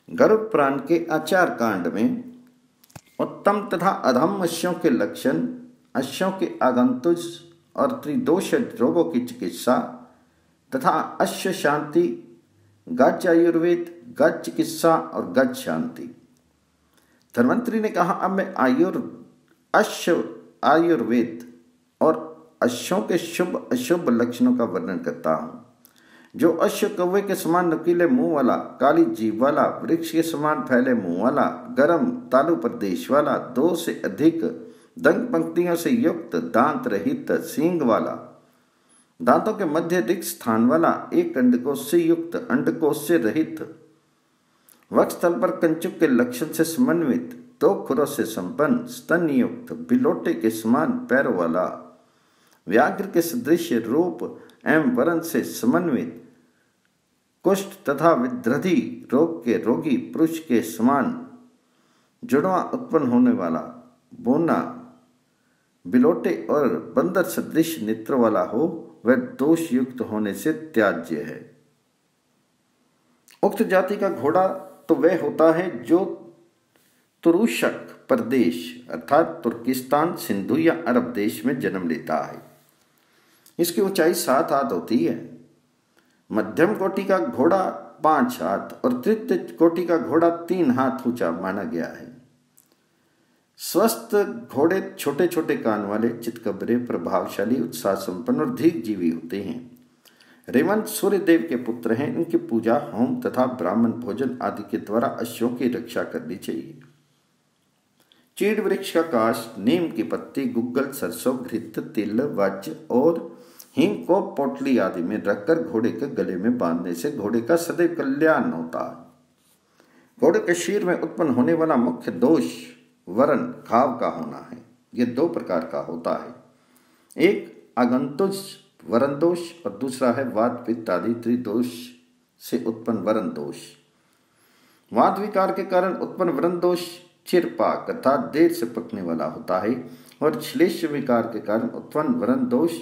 गरुड़ पुराण के आचार कांड में उत्तम तथा अधम अश्वों के लक्षण, अश्वों के आगंतुज और त्रिदोष रोगों की चिकित्सा तथा अश्व शांति, गज आयुर्वेद, गज चिकित्सा और गज शांति। धन्वंतरि ने कहा, अब मैं अश्व आयुर्वेद और अश्वों के शुभ अशुभ लक्षणों का वर्णन करता हूँ। जो अश्व कौवे के समान नुकीले मुंह वाला, काली जीभ वाला, वृक्ष के समान फैले मुंह वाला, गर्म तालु प्रदेश वाला, 2 से अधिक दंग पंक्तियों से युक्त, दांत रहित, सींग वाला, दांतों के मध्य रिक्त स्थान वाला, एक अंडकोश से युक्त, अंडकोश से रहित, वक्षस्थल पर कंचुक के लक्षण से समन्वित, 2 खुरों से संपन्न, स्तन युक्त, बिलोटे के समान पैरों वाला, व्याघ्र के सदृश रूप एवं वर्ण से समन्वित, कुष्ठ तथा विद्रधि रोग के रोगी पुरुष के समान जुड़वा उत्पन्न होने वाला, बोना, बिलोटे और बंदर सदृश नेत्र वाला हो, वह दोष युक्त होने से त्याज्य है। उक्त जाति का घोड़ा तो वह होता है जो तुरुशक प्रदेश अर्थात तुर्किस्तान, सिंधु या अरब देश में जन्म लेता है। इसकी ऊंचाई 7 हाथ होती है। मध्यम कोटि का घोड़ा 5 हाथ और तृतीय कोटि का घोड़ा 3 हाथ ऊंचा माना गया है। स्वस्थ घोड़े छोटे छोटे कान वाले, चितकबरे, प्रभावशाली, उत्साह संपन्न और दीर्घ जीवी होते हैं। रेवंत सूर्य देव के पुत्र हैं। इनकी पूजा, होम तथा ब्राह्मण भोजन आदि के द्वारा अश्वों की रक्षा करनी चाहिए। चीड़ वृक्ष का काष्ठ, नीम की पत्ती, गुग्गल, सरसों, घृत, तिल, वज्र और हींग को पोटली आदि में रखकर घोड़े के गले में बांधने से घोड़े का सदैव कल्याण होता है। घोड़े के शीर में उत्पन्न होने वाला मुख्य दोष वरण घाव का होना है। यह 2 प्रकार का होता है, एक आगंतुज वरण दोष और दूसरा है वात पित्त आदि त्रिदोष से उत्पन्न वरण दोष। वात विकार के कारण उत्पन्न वरण दोष चिरपाक अर्थात देर से पकने वाला होता है और श्लेष विकार के कारण उत्पन्न वरण दोष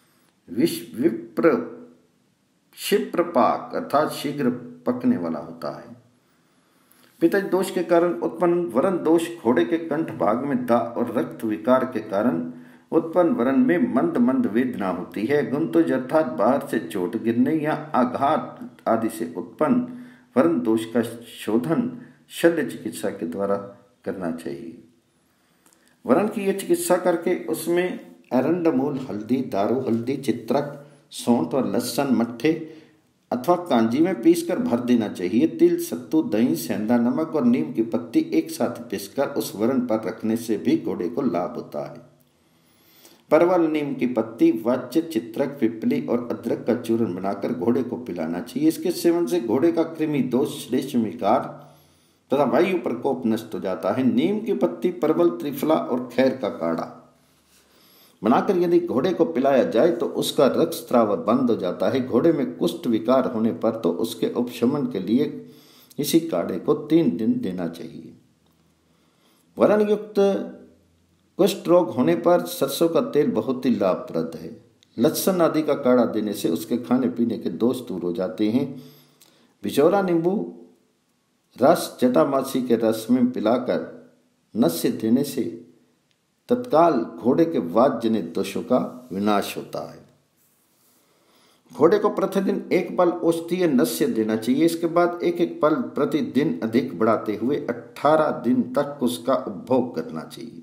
क्षिप्रपाक अर्थात शीघ्र पकने वाला होता है। पित्त दोष के कारण उत्पन्न वरण दोष घोड़े के कंठ भाग में दाह और रक्त विकार के कारण उत्पन्न वरण में मंद मंद वेदना होती है। गुंतुज अर्थात बाहर से चोट गिरने या आघात आदि से उत्पन्न वरण दोष का शोधन शल्य चिकित्सा के द्वारा करना चाहिए। वरण की यह चिकित्सा करके उसमें एरंडमूल, हल्दी, दारू हल्दी, चित्रक, सौंठ और लहसुन मट्ठे अथवा कांजी में पीसकर भर देना चाहिए। तिल, सत्तू, दही, सेंधा नमक और नीम की पत्ती एक साथ पीसकर उस वरण पर रखने से भी घोड़े को लाभ होता है। परवल, नीम की पत्ती, वज्र, चित्रक, पिपली और अदरक का चूर्ण बनाकर घोड़े को पिलाना चाहिए। इसके सेवन से घोड़े का कृमि दोष, श्लेष विकार तथा वायु प्रकोप नष्ट हो जाता है। नीम की पत्ती, परवल, त्रिफला और खैर का काढ़ा बनाकर यदि घोड़े को पिलाया जाए तो उसका रक्तस्राव बंद हो जाता है। घोड़े में कुष्ठ विकार होने पर तो उसके उपशमन के लिए इसी काढ़े को 3 दिन देना चाहिए। वरण युक्त कुष्ठ रोग होने पर सरसों का तेल बहुत ही लाभप्रद है। लहसुन आदि का काढ़ा देने से उसके खाने पीने के दोष दूर हो जाते हैं। बिचौरा नींबू रस जटामासी के रस में पिलाकर नस्य देने से तत्काल घोड़े के वात जनित दोषों का विनाश होता है। घोड़े को प्रतिदिन 1 पल औषधीय नस्य देना चाहिए। इसके बाद 1-1 पल प्रतिदिन अधिक बढ़ाते हुए 18 दिन तक उसका उपभोग करना चाहिए।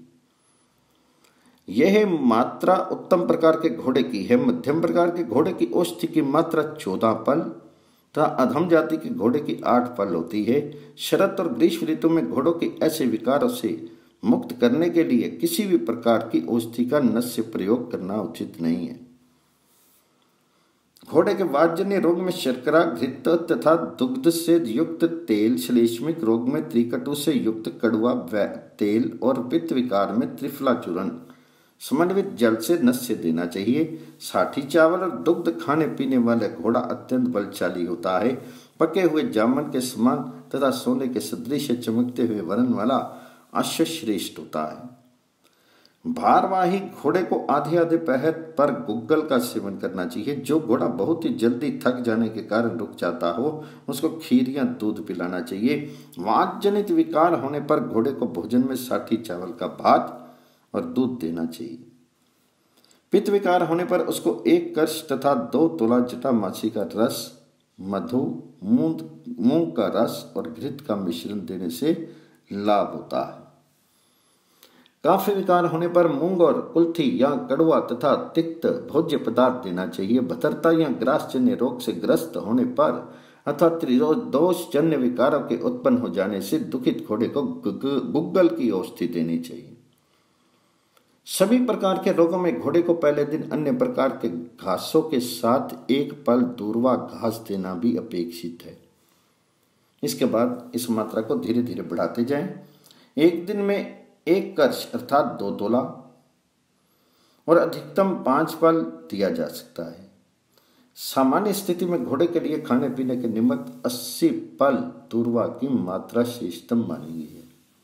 यह मात्रा उत्तम प्रकार के घोड़े की है। मध्यम प्रकार के घोड़े की औषधि की मात्रा 14 पल तथा अधम जाति के घोड़े की 8 पल होती है। शरद और ग्रीष्म ऋतु में घोड़ों के ऐसे विकारों से मुक्त करने के लिए किसी भी प्रकार की औषधि का नस्य प्रयोग करना उचित नहीं है। घोड़े के वातजन्य रोग में शर्करा, घृत तथा दुग्ध से युक्त तेल, श्लेष्मिक रोग में त्रिकटु से युक्त कड़वा तेल और पित्त विकार में त्रिफला चूर्ण समन्वित जल से नस्य देना चाहिए। साठी चावल और दुग्ध खाने पीने वाले घोड़ा अत्यंत बलशाली होता है। पके हुए जामुन के समान तथा सोने के सदृश चमकते हुए वर्ण वाला अश्व श्रेष्ठ होता है। भारवाही घोड़े को आधे आधे पहर पर गुग्गल का सेवन करना चाहिए। जो घोड़ा बहुत ही जल्दी थक जाने के कारण रुक जाता हो उसको खीर या दूध पिलाना चाहिए। वात जनित विकार होने पर घोड़े को भोजन में साठी चावल का भात और दूध देना चाहिए। पित्त विकार होने पर उसको 1 कर्ष तथा 2 तोला जटामासी का रस, मधु, मूंग का रस और घृत का मिश्रण देने से लाभ होता है। काफी विकार होने पर मूंग और कुल्थी या कड़वा तथा तिक्त भोज्य पदार्थ देना चाहिए। भतरता या ग्रासजन्य रोग से ग्रस्त होने पर अथवा त्रिदोष जन्य विकारों के उत्पन्न हो जाने से दुखित घोड़े को गुग्गल की औषधि देनी चाहिए। सभी प्रकार के रोगों में घोड़े को पहले दिन अन्य प्रकार के घासों के साथ 1 पल दूर्वा घास देना भी अपेक्षित है। इसके बाद इस मात्रा को धीरे धीरे बढ़ाते जाएं। एक दिन में 1 कर्ष अर्थात 2 तोला और अधिकतम 5 पल दिया जा सकता है। सामान्य स्थिति में घोड़े के लिए खाने पीने के निमित्त 80 पल दूर्वा की मात्रा श्रेष्ठतम मानी गई है।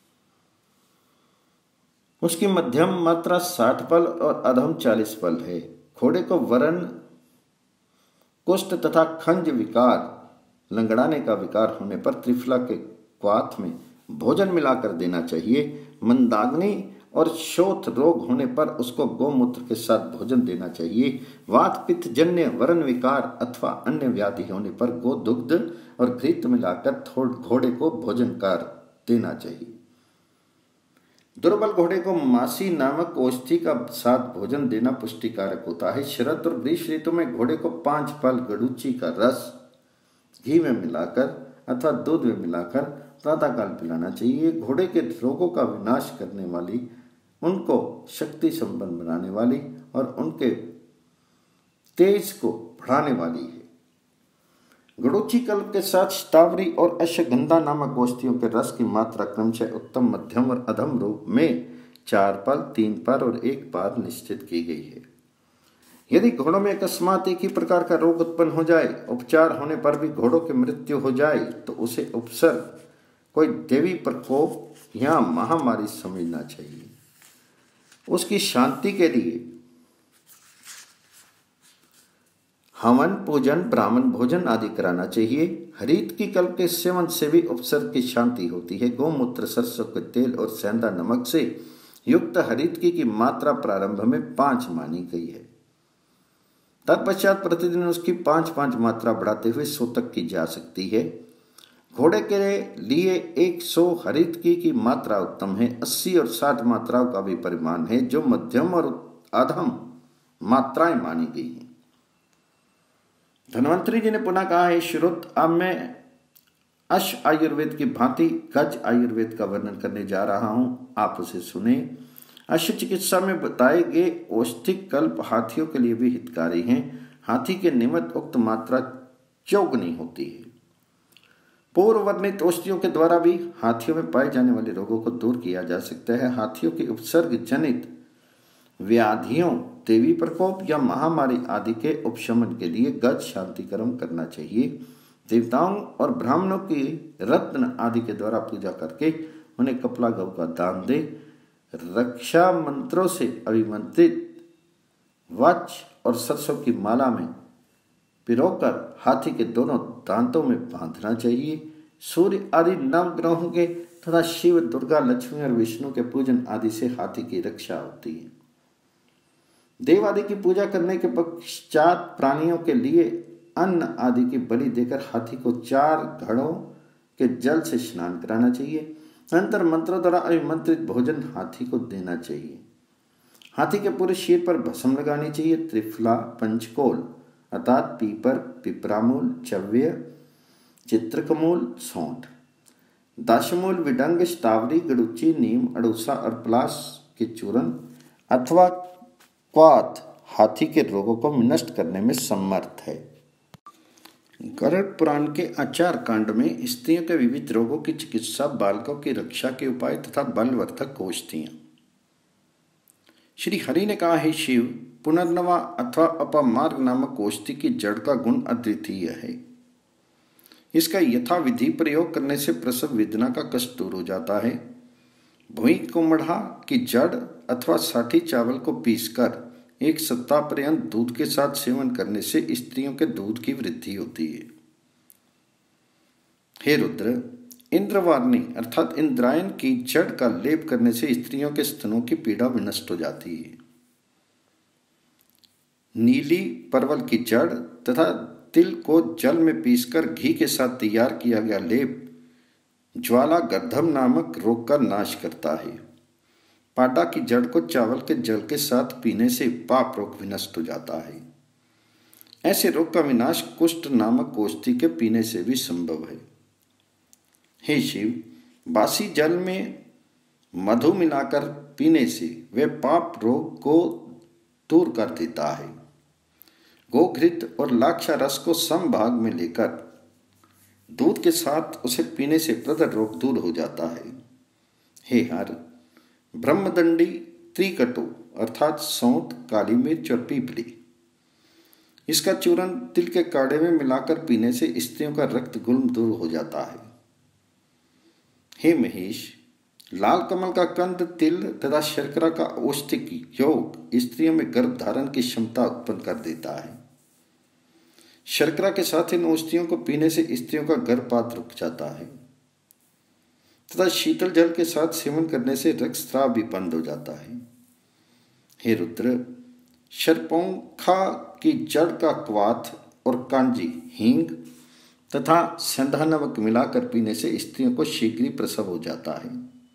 उसकी मध्यम मात्रा 60 पल और अधम 40 पल है। घोड़े को वरण, कुष्ठ तथा खंज विकार, लंगड़ाने का विकार होने पर त्रिफला के क्वाथ में भोजन मिलाकर देना चाहिए। मंदाग्नि और शोथ रोग होने पर उसको गोमूत्र के साथ भोजन देना चाहिए। वात पित्त जन्य वरण विकार अथवा अन्य व्याधि होने पर गोदुग्ध और घृत मिलाकर घोड़े को भोजन कर देना चाहिए। दुर्बल घोड़े को मासी नामक औषधि का साथ भोजन देना पुष्टिकारक होता है। शरद और ग्रीष्म ऋतु में घोड़े को 5 पल गड़ूची का रस घी में मिलाकर अथवा दूध में मिलाकर प्रातःकाल पिलाना चाहिए। घोड़े के रोगों का विनाश करने वाली, उनको शक्ति संपन्न बनाने वाली और उनके तेज को बढ़ाने वाली है। गड़ूची कल्प के साथ शतावरी और अश्वगंधा नामक औषधियों के रस की मात्रा क्रमशः उत्तम, मध्यम और अधम रूप में 4 पल, 3 पल और 1 बार निश्चित की गई है। यदि घोड़ों में अकस्मात एक ही प्रकार का रोग उत्पन्न हो जाए, उपचार होने पर भी घोड़ों की मृत्यु हो जाए तो उसे उपसर्ग कोई देवी प्रकोप या महामारी समझना चाहिए। उसकी शांति के लिए हवन, पूजन, ब्राह्मण भोजन आदि कराना चाहिए। हरित की कल्प के सेवन से भी उपसर्ग की शांति होती है। गोमूत्र, सरसों के तेल और सेंधा नमक से युक्त हरित की मात्रा प्रारंभ में 5 मानी गई है। तत्पश्चात प्रतिदिन उसकी 5-5 मात्रा बढ़ाते हुए 100 तक की जा सकती है। घोड़े के लिए 100 हरित की मात्रा उत्तम है। 80 और 60 मात्राओं का भी परिमाण है जो मध्यम और अधम मात्राएं मानी गई हैं। धन्वंतरी जी ने पुनः कहा है, श्रुत अब मैं अश आयुर्वेद की भांति गज आयुर्वेद का वर्णन करने जा रहा हूं, आप उसे सुने। अश्व चिकित्सा में बताए गए औषधिक कल्प हाथियों के लिए भी हितकारी हैं। हाथी के निमित्त उक्त मात्रा चौगुनी होती है। पूर्व वर्णित औषधियों के द्वारा भी हाथियों में पाए जाने वाले रोगों को दूर किया जा सकता है। हाथियों के उपसर्ग जनित व्याधियों, देवी प्रकोप या महामारी आदि के उपशमन के लिए गज शांति कर्म करना चाहिए। देवताओं और ब्राह्मणों की रत्न आदि के द्वारा पूजा करके उन्हें कपला गौ का दान दे। रक्षा मंत्रों से अभिमंत्रित वच और सरसों की माला में पिरोकर हाथी के दोनों दांतों में बांधना चाहिए। सूर्य आदि नवग्रहों के तथा शिव, दुर्गा, लक्ष्मी और विष्णु के पूजन आदि से हाथी की रक्षा होती है। देव आदि की पूजा करने के पश्चात प्राणियों के लिए अन्न आदि की बलि देकर हाथी को 4 घड़ों के जल से स्नान कराना चाहिए। अनंतर मंत्रों द्वारा अभिमंत्रित भोजन हाथी को देना चाहिए। हाथी के पूरे शरीर पर भस्म लगानी चाहिए। त्रिफला, पंचकोल अर्थात पीपर, पिपरामूल, चव्य, चित्रकमूल, सौंठ, दाशमूल, विडंग, शतावरी, गड़ुची, नीम, अड़ूसा और पलाश के चूर्ण अथवा क्वाथ हाथी के रोगों को नष्ट करने में समर्थ है। गरुड़ पुराण के आचार कांड में स्त्रियों के विविध रोगों की चिकित्सा, बालकों की रक्षा के उपाय तथा बलवर्धक औषधियां। श्री हरि ने कहा है, शिव पुनर्नवा अथवा अपमार्ग नामक औषधि की जड़ का गुण अद्वितीय है। इसका यथाविधि प्रयोग करने से प्रसव वेदना का कष्ट दूर हो जाता है। भुई कुम्हड़ा की जड़ अथवा साठी चावल को पीसकर 1 सप्ताह पर्यंत दूध के साथ सेवन करने से स्त्रियों के दूध की वृद्धि होती है। हे रुद्र, इंद्रवारनी अर्थात इंद्रायण की जड़ का लेप करने से स्त्रियों के स्तनों की पीड़ा विनष्ट हो जाती है। नीली परवल की जड़ तथा तिल को जल में पीसकर घी के साथ तैयार किया गया लेप ज्वाला गर्धम नामक रोग का नाश करता है। पाडा की जड़ को चावल के जल के साथ पीने से पाप रोग विनष्ट हो जाता है। ऐसे रोग का विनाश कुष्ठ नामक औषधि के पीने से भी संभव है। हे शिव, बासी जल में मधु मिलाकर पीने से वह पाप रोग को दूर कर देता है। गोघृत और लाक्षा रस को समभाग में लेकर दूध के साथ उसे पीने से प्रदर रोग दूर हो जाता है। हे हर, ब्रह्मदंडी त्रिकटु अर्थात सौंठ, काली मिर्च और पीपली, इसका चूर्ण तिल के काढ़े में मिलाकर पीने से स्त्रियों का रक्त गुल्म दूर हो जाता है। हे महेश, लाल कमल का कंद, तिल तथा शर्करा का औषधिक योग स्त्रियों में गर्भ धारण की क्षमता उत्पन्न कर देता है। शर्करा के साथ इन औषधियों को पीने से स्त्रियों का गर्भपात रुक जाता है तथा शीतल जल के साथ सेवन करने से रक्तस्राव भी बंद हो जाता है। हे रुद्र, शरपोंखा की जड़ का क्वाथ और कांजी, हींग तथा सेंधा नमक मिलाकर पीने से स्त्रियों को शीघ्र ही प्रसव हो जाता है।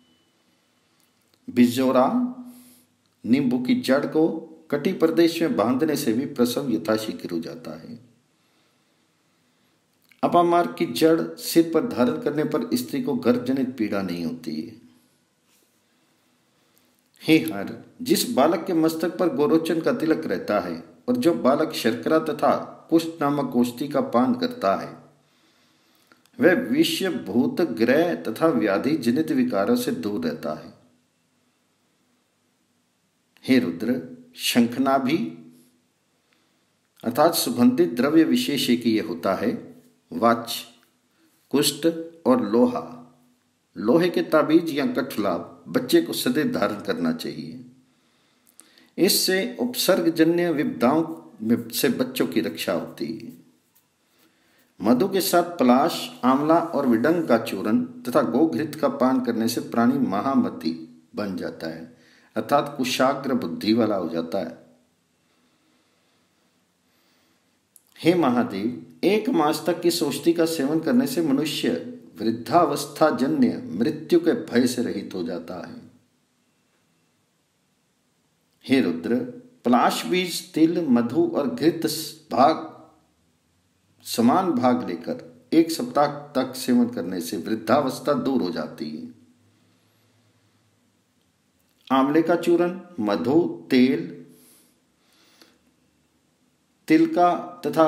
बिजोरा, नींबू की जड़ को कटी प्रदेश में बांधने से भी प्रसव यथाशीघ्र हो जाता है। अपामार की जड़ सिर पर धारण करने पर स्त्री को गर्भजनित पीड़ा नहीं होती है। हे हर, जिस बालक के मस्तक पर गोरोचन का तिलक रहता है और जो बालक शर्करा तथा कुष्ठ नामक औषधि का पान करता है, वह विषय, भूत, ग्रह तथा व्याधि जनित विकारों से दूर रहता है। हे रुद्र, शंखनाभि अर्थात सुगंधित द्रव्य विशेष एक ये होता है। वाच, कुष्ठ और लोहा, लोहे के ताबीज या कठुला बच्चे को सदैव धारण करना चाहिए। इससे उपसर्गजन्य विपदाओं से बच्चों की रक्षा होती है। मधु के साथ पलाश, आंवला और विडंग का चूर्ण तथा गोघृत का पान करने से प्राणी महामति बन जाता है अर्थात कुशाग्र बुद्धि वाला हो जाता है। हे महादेव, 1 मास तक इस औषधि का सेवन करने से मनुष्य वृद्धावस्था जन्य मृत्यु के भय से रहित हो जाता है। हे रुद्र, पलाश बीज, तिल, मधु और घृत समान भाग लेकर 1 सप्ताह तक सेवन करने से वृद्धावस्था दूर हो जाती है। आंवले का चूर्ण, मधु, तेल, तिल का तथा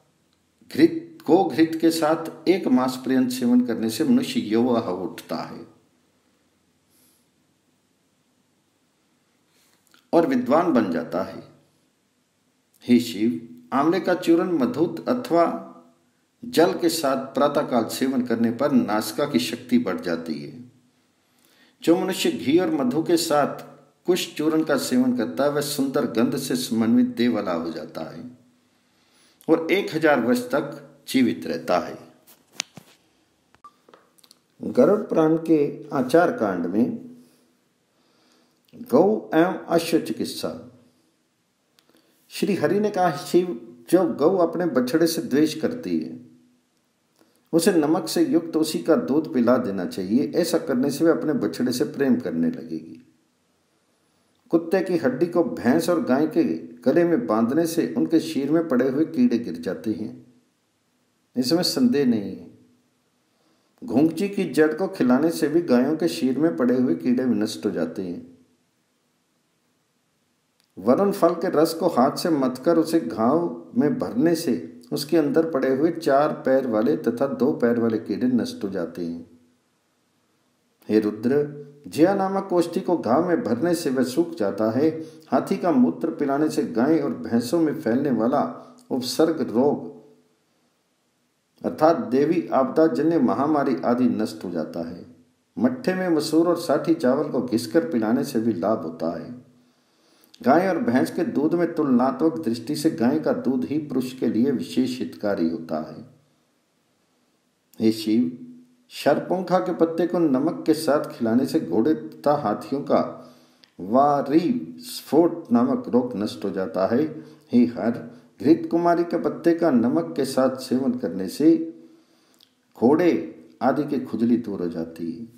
गोघृत के साथ 1 मास पर्यंत सेवन करने से मनुष्य युवा हो उठता है और विद्वान बन जाता है। हे शिव, आंवले का चूर्ण मधु अथवा जल के साथ प्रातःकाल सेवन करने पर नासिका की शक्ति बढ़ जाती है। जो मनुष्य घी और मधु के साथ कुश चूर्ण का सेवन करता है, वह सुंदर गंध से समन्वित देह वाला हो जाता है और 1000 वर्ष तक जीवित रहता है। गरुड़ पुराण के आचार कांड में गौ एवं अश्व चिकित्सा, श्री हरि ने कहा, शिव, जो गौ अपने बछड़े से द्वेष करती है उसे नमक से युक्त उसी का दूध पिला देना चाहिए। ऐसा करने से वह अपने बछड़े से प्रेम करने लगेगी। कुत्ते की हड्डी को भैंस और गाय के गले में बांधने से उनके शीर में पड़े हुए कीड़े गिर जाते हैं, इसमें संदेह नहीं है। घुंघची की जड़ को खिलाने से भी गायों के शीर में पड़े हुए कीड़े विनष्ट हो जाते हैं। वरुण फल के रस को हाथ से मथकर उसे घाव में भरने से उसके अंदर पड़े हुए 4 पैर वाले तथा 2 पैर वाले कीड़े नष्ट हो जाते हैं। हे रुद्र, जिया नामक औषधि को घाव में भरने से वह सूख जाता है। हाथी का मूत्र पिलाने से गाय और भैंसों में फैलने वाला उपसर्ग रोग अर्थात देवी आपदा जन्य महामारी आदि नष्ट हो जाता है। मट्ठे में मसूर और साठी चावल को घिसकर पिलाने से भी लाभ होता है। गाय और भैंस के दूध में तुलनात्मक दृष्टि से गाय का दूध ही पुरुष के लिए विशेष हितकारी होता है। हे शिव, शरपुंखा के पत्ते को नमक के साथ खिलाने से घोड़े तथा हाथियों का वारी स्फोट नामक रोग नष्ट हो जाता है। हे हर, घृत कुमारी के पत्ते का नमक के साथ सेवन करने से घोड़े आदि की खुजली दूर हो जाती है।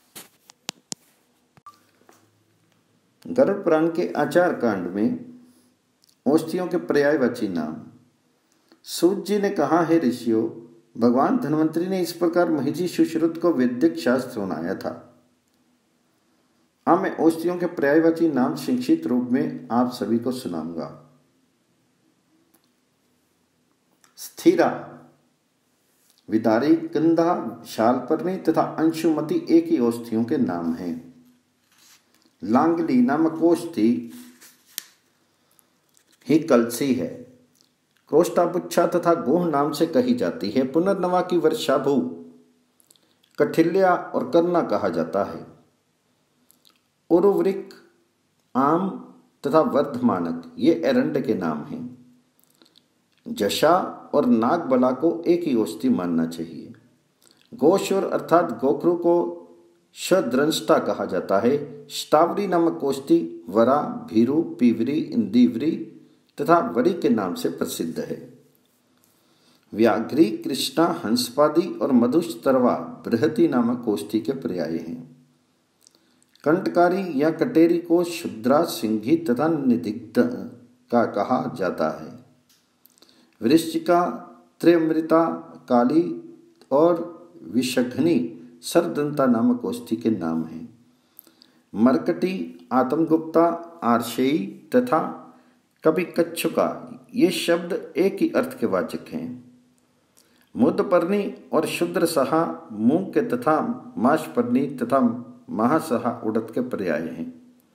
गरुड़ पुराण के आचार कांड में औषधियों के पर्यायवाची नाम। सूत जी ने कहा, हे ऋषियों, भगवान धन्वंतरी ने इस प्रकार महिषी सुश्रुत को वैदिक शास्त्र सुनाया था। अब मैं औषधियों के पर्यायवाची नाम संक्षिप्त रूप में आप सभी को सुनाऊंगा। स्थिरा, विदारी, गंधा, शालपर्णी तथा अंशुमती एक ही औषधियों के नाम हैं। लांगली नामक औषधि ही कलसी है। क्रोष्टापुच्छा तथा गोह नाम से कही जाती है। पुनर्नवा की वर्षाभू, कठिल्या और करना कहा जाता है। उरुवृक, आम तथा वर्धमानक ये एरंड के नाम हैं। जशा और नागबला को एक ही औषधि मानना चाहिए। गोशुर अर्थात गोखरू को शद्रंष्टा कहा जाता है। स्टावरी नामक औषधि वरा, भीरू, पीवरी, इंदिवरी तथा वरी के नाम से प्रसिद्ध है। व्याघ्री, कृष्णा, हंसपादी और मधुस्तरवा बृहति नामक औषधि के पर्याय हैं। कंटकारी या कटेरी को शुद्रा, सिंघी तथा निदिग्ध का कहा जाता है। वृश्चिका, त्र्यमृता, काली और विषघ्नी सरदंता नामक औषधि के नाम हैं। मरकटी, आत्मगुप्ता, आर्शेयी तथा कभी कच्छुका ये शब्द एक ही अर्थ के वाचक हैं। मुदपर्णी और शुद्र सहा मूंग के तथा माशपर्णी तथा महासहा उड़द के पर्याय हैं।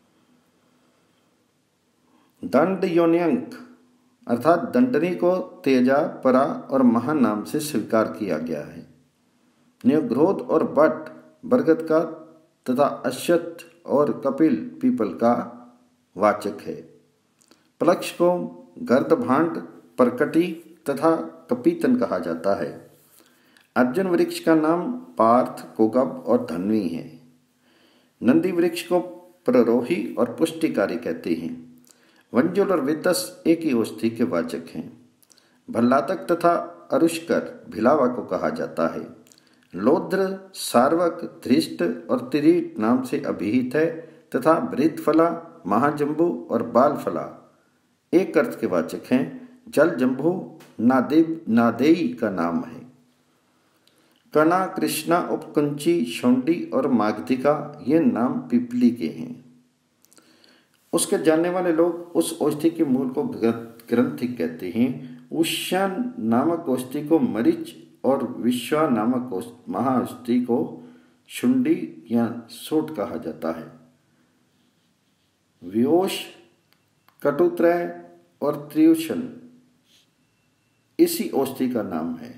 दंड योन्यंक अर्थात दंडनी को तेजा, परा और महा नाम से स्वीकार किया गया है। न्योग्रोध और बट बरगद का तथा अश्वत्थ और कपिल पीपल का वाचक है। प्लक्ष को गर्दभांड, परकटी तथा कपीतन कहा जाता है। अर्जुन वृक्ष का नाम पार्थ, कोकब और धन्वी है। नंदी वृक्ष को प्ररोही और पुष्टिकारी कहते हैं। वंजुल और वितस एक ही औषधि के वाचक हैं। भल्लातक तथा अरुष्कर भिलावा को कहा जाता है। लोद्र, सार्वक, धृष्ट और तिरीट नाम से अभिहित है तथा भृतफला, महाजंबू और बालफला एक अर्थ के वाचक हैं। जल जंबू नादेई का नाम है। कणा, कृष्णा, उपकुंची, शोंडी और मागधिका ये नाम पिपली के हैं। उसके जानने वाले लोग उस औषधि के मूल को ग्रंथिक कहते हैं। उष्यान नामक औषधि को मरीच और विश्वा नामक महाऔषधि को शुंडी या सोट कहा जाता है। व्योश, कटुत्रय और त्रियुशन इसी औषधि का नाम है।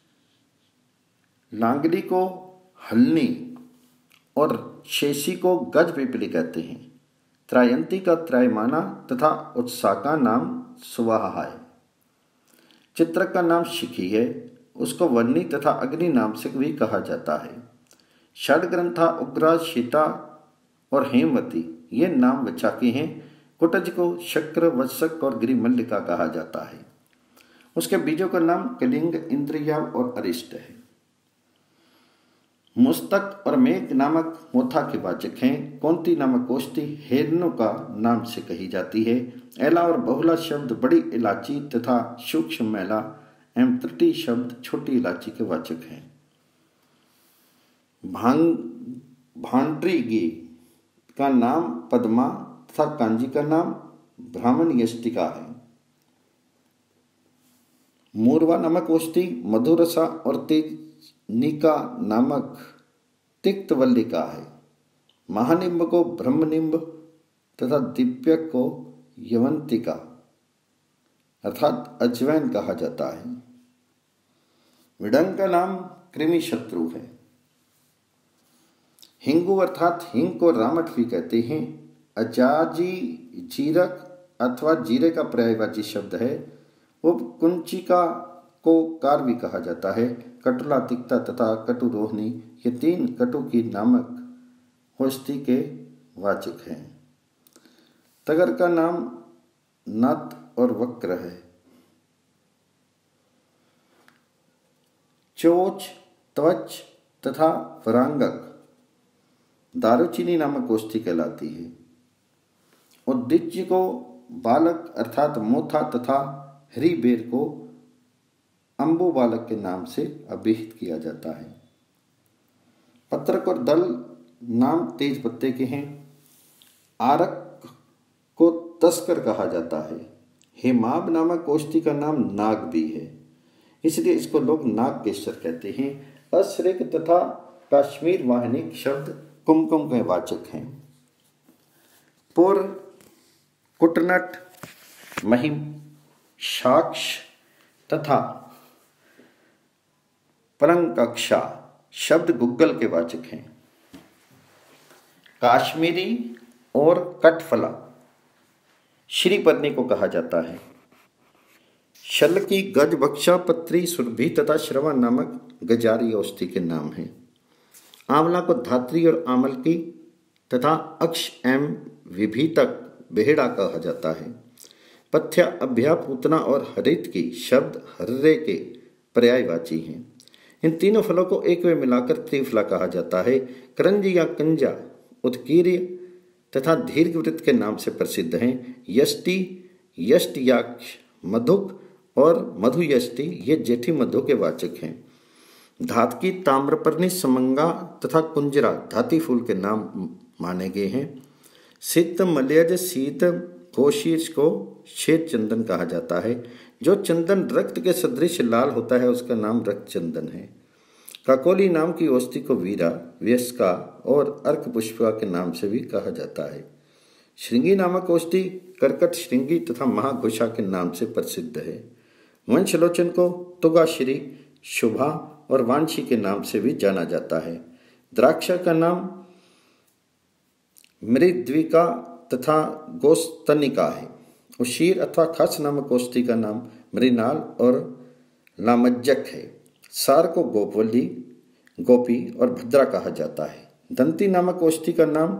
लांगली को हलनी और शेषी को गज पिपली कहते हैं। त्रायंती का त्रायमाना तथा उत्साह का नाम सुवाहा है। चित्रक का नाम शिखी है। उसको वन्नी तथा अग्नि नाम से भी कहा जाता है। षडग्रंथा, उग्रा, शीता और हेमवती ये नाम वचाकी हैं। कुटज को शक्र, वत्सक और गिरिमल्लिका कहा जाता है। उसके बीजों का नाम कलिंग, इंद्रियाव और अरिष्ट है। मुस्तक और मेघ नामक मोथा के वाचक हैं। कौंती नामक औषधि हेरनों का नाम से कही जाती है। एला और बहुला शब्द बड़ी इलायची तथा सूक्ष्म मैला एवं त्रुटि शब्द छोटी इलायची के वाचक हैं। भांड्रीगी का नाम पद्मा तथा कांजी का नाम ब्राह्मण यष्टिका है। मूर्वा नामक औषधि मधुरसा और तेजनिका नामक तिक्तवल्लिका है। महानिम्ब को ब्रह्मनिम्ब तथा दिव्यक को यवंतिका अर्थात अजवैन कहा जाता है। विडंग का नाम कृमि शत्रु है। हिंगू अर्थात हींग को रामक भी कहते हैं। अजाजी जीरक अथवा जीरे का पर्यायवाची शब्द है। उपकुंचिका को कार भी कहा जाता है। कटुला, तिक्ता तथा कटुरोहिणी ये 3 कटु की नामक औषधि के वाचक हैं। तगर का नाम नत और वक्र है। चोच, त्वच तथा वरांगक दारूचीनी नामक औषधि कहलाती है। उद्दिज्य को बालक अर्थात मोथा तथा हरिबेर को अंबु बालक के नाम से अभिहित किया जाता है। पत्रक और दल नाम तेज पत्ते के हैं। आरक को तस्कर कहा जाता है। हेमाब नामक औषधि का नाम नाग भी है, इसलिए इसको लोग नाग केसर कहते हैं। अश्रिक तथा काश्मीर वाहिनी शब्द कुमकुम के वाचक हैं। पुर, कुटनट, महिम, साक्ष तथा परंकक्षा शब्द गुग्गल के वाचक हैं। काश्मीरी और कटफला श्रीपर्णी को कहा जाता है। शल की गज, बक्षा, पत्री, सुरभि तथा श्रवण नामक गजारी औषधि के नाम हैं। आंवला को धात्री और आमल की तथा अक्ष एवं विभीतक बेहड़ा कहा जाता है। पथ्या, अभ्या, पूतना और हरित की शब्द हर्रे के पर्यायवाची हैं। इन तीनों फलों को एक में मिलाकर त्रिफला कहा जाता है। करंजी या कंजा उत्कीर्य तथा दीर्घवृत्त के नाम से प्रसिद्ध हैं। यष्टि, यष्टयाक्ष, मधुक और मधुयष्टि ये जेठी मधु के वाचक हैं। धातकी, ताम्रपर्णी, समंगा तथा कुंजरा धाती फूल के नाम माने गए हैं। सित, मलयज, शीत, कोशीर्ष को श्वेत चंदन कहा जाता है। जो चंदन रक्त के सदृश लाल होता है उसका नाम रक्त चंदन है। काकोली नाम की औषधि को वीरा, व्यस्का और अर्क पुष्पा के नाम से भी कहा जाता है। श्रृंगी नामक औषधि कर्कट श्रृंगी तथा महाघोषा के नाम से प्रसिद्ध है। वंशलोचन को तुगाश्री, शुभा और वांशी के नाम से भी जाना जाता है। द्राक्षा का नाम मृद्विका तथा गोस्तनिका है। उशीर अथवा खस नामक औषधि का नाम मृणाल और लामज्जक है। सार को गोपवल्ली, गोपी और भद्रा कहा जाता है। दंती नामक औषधि का नाम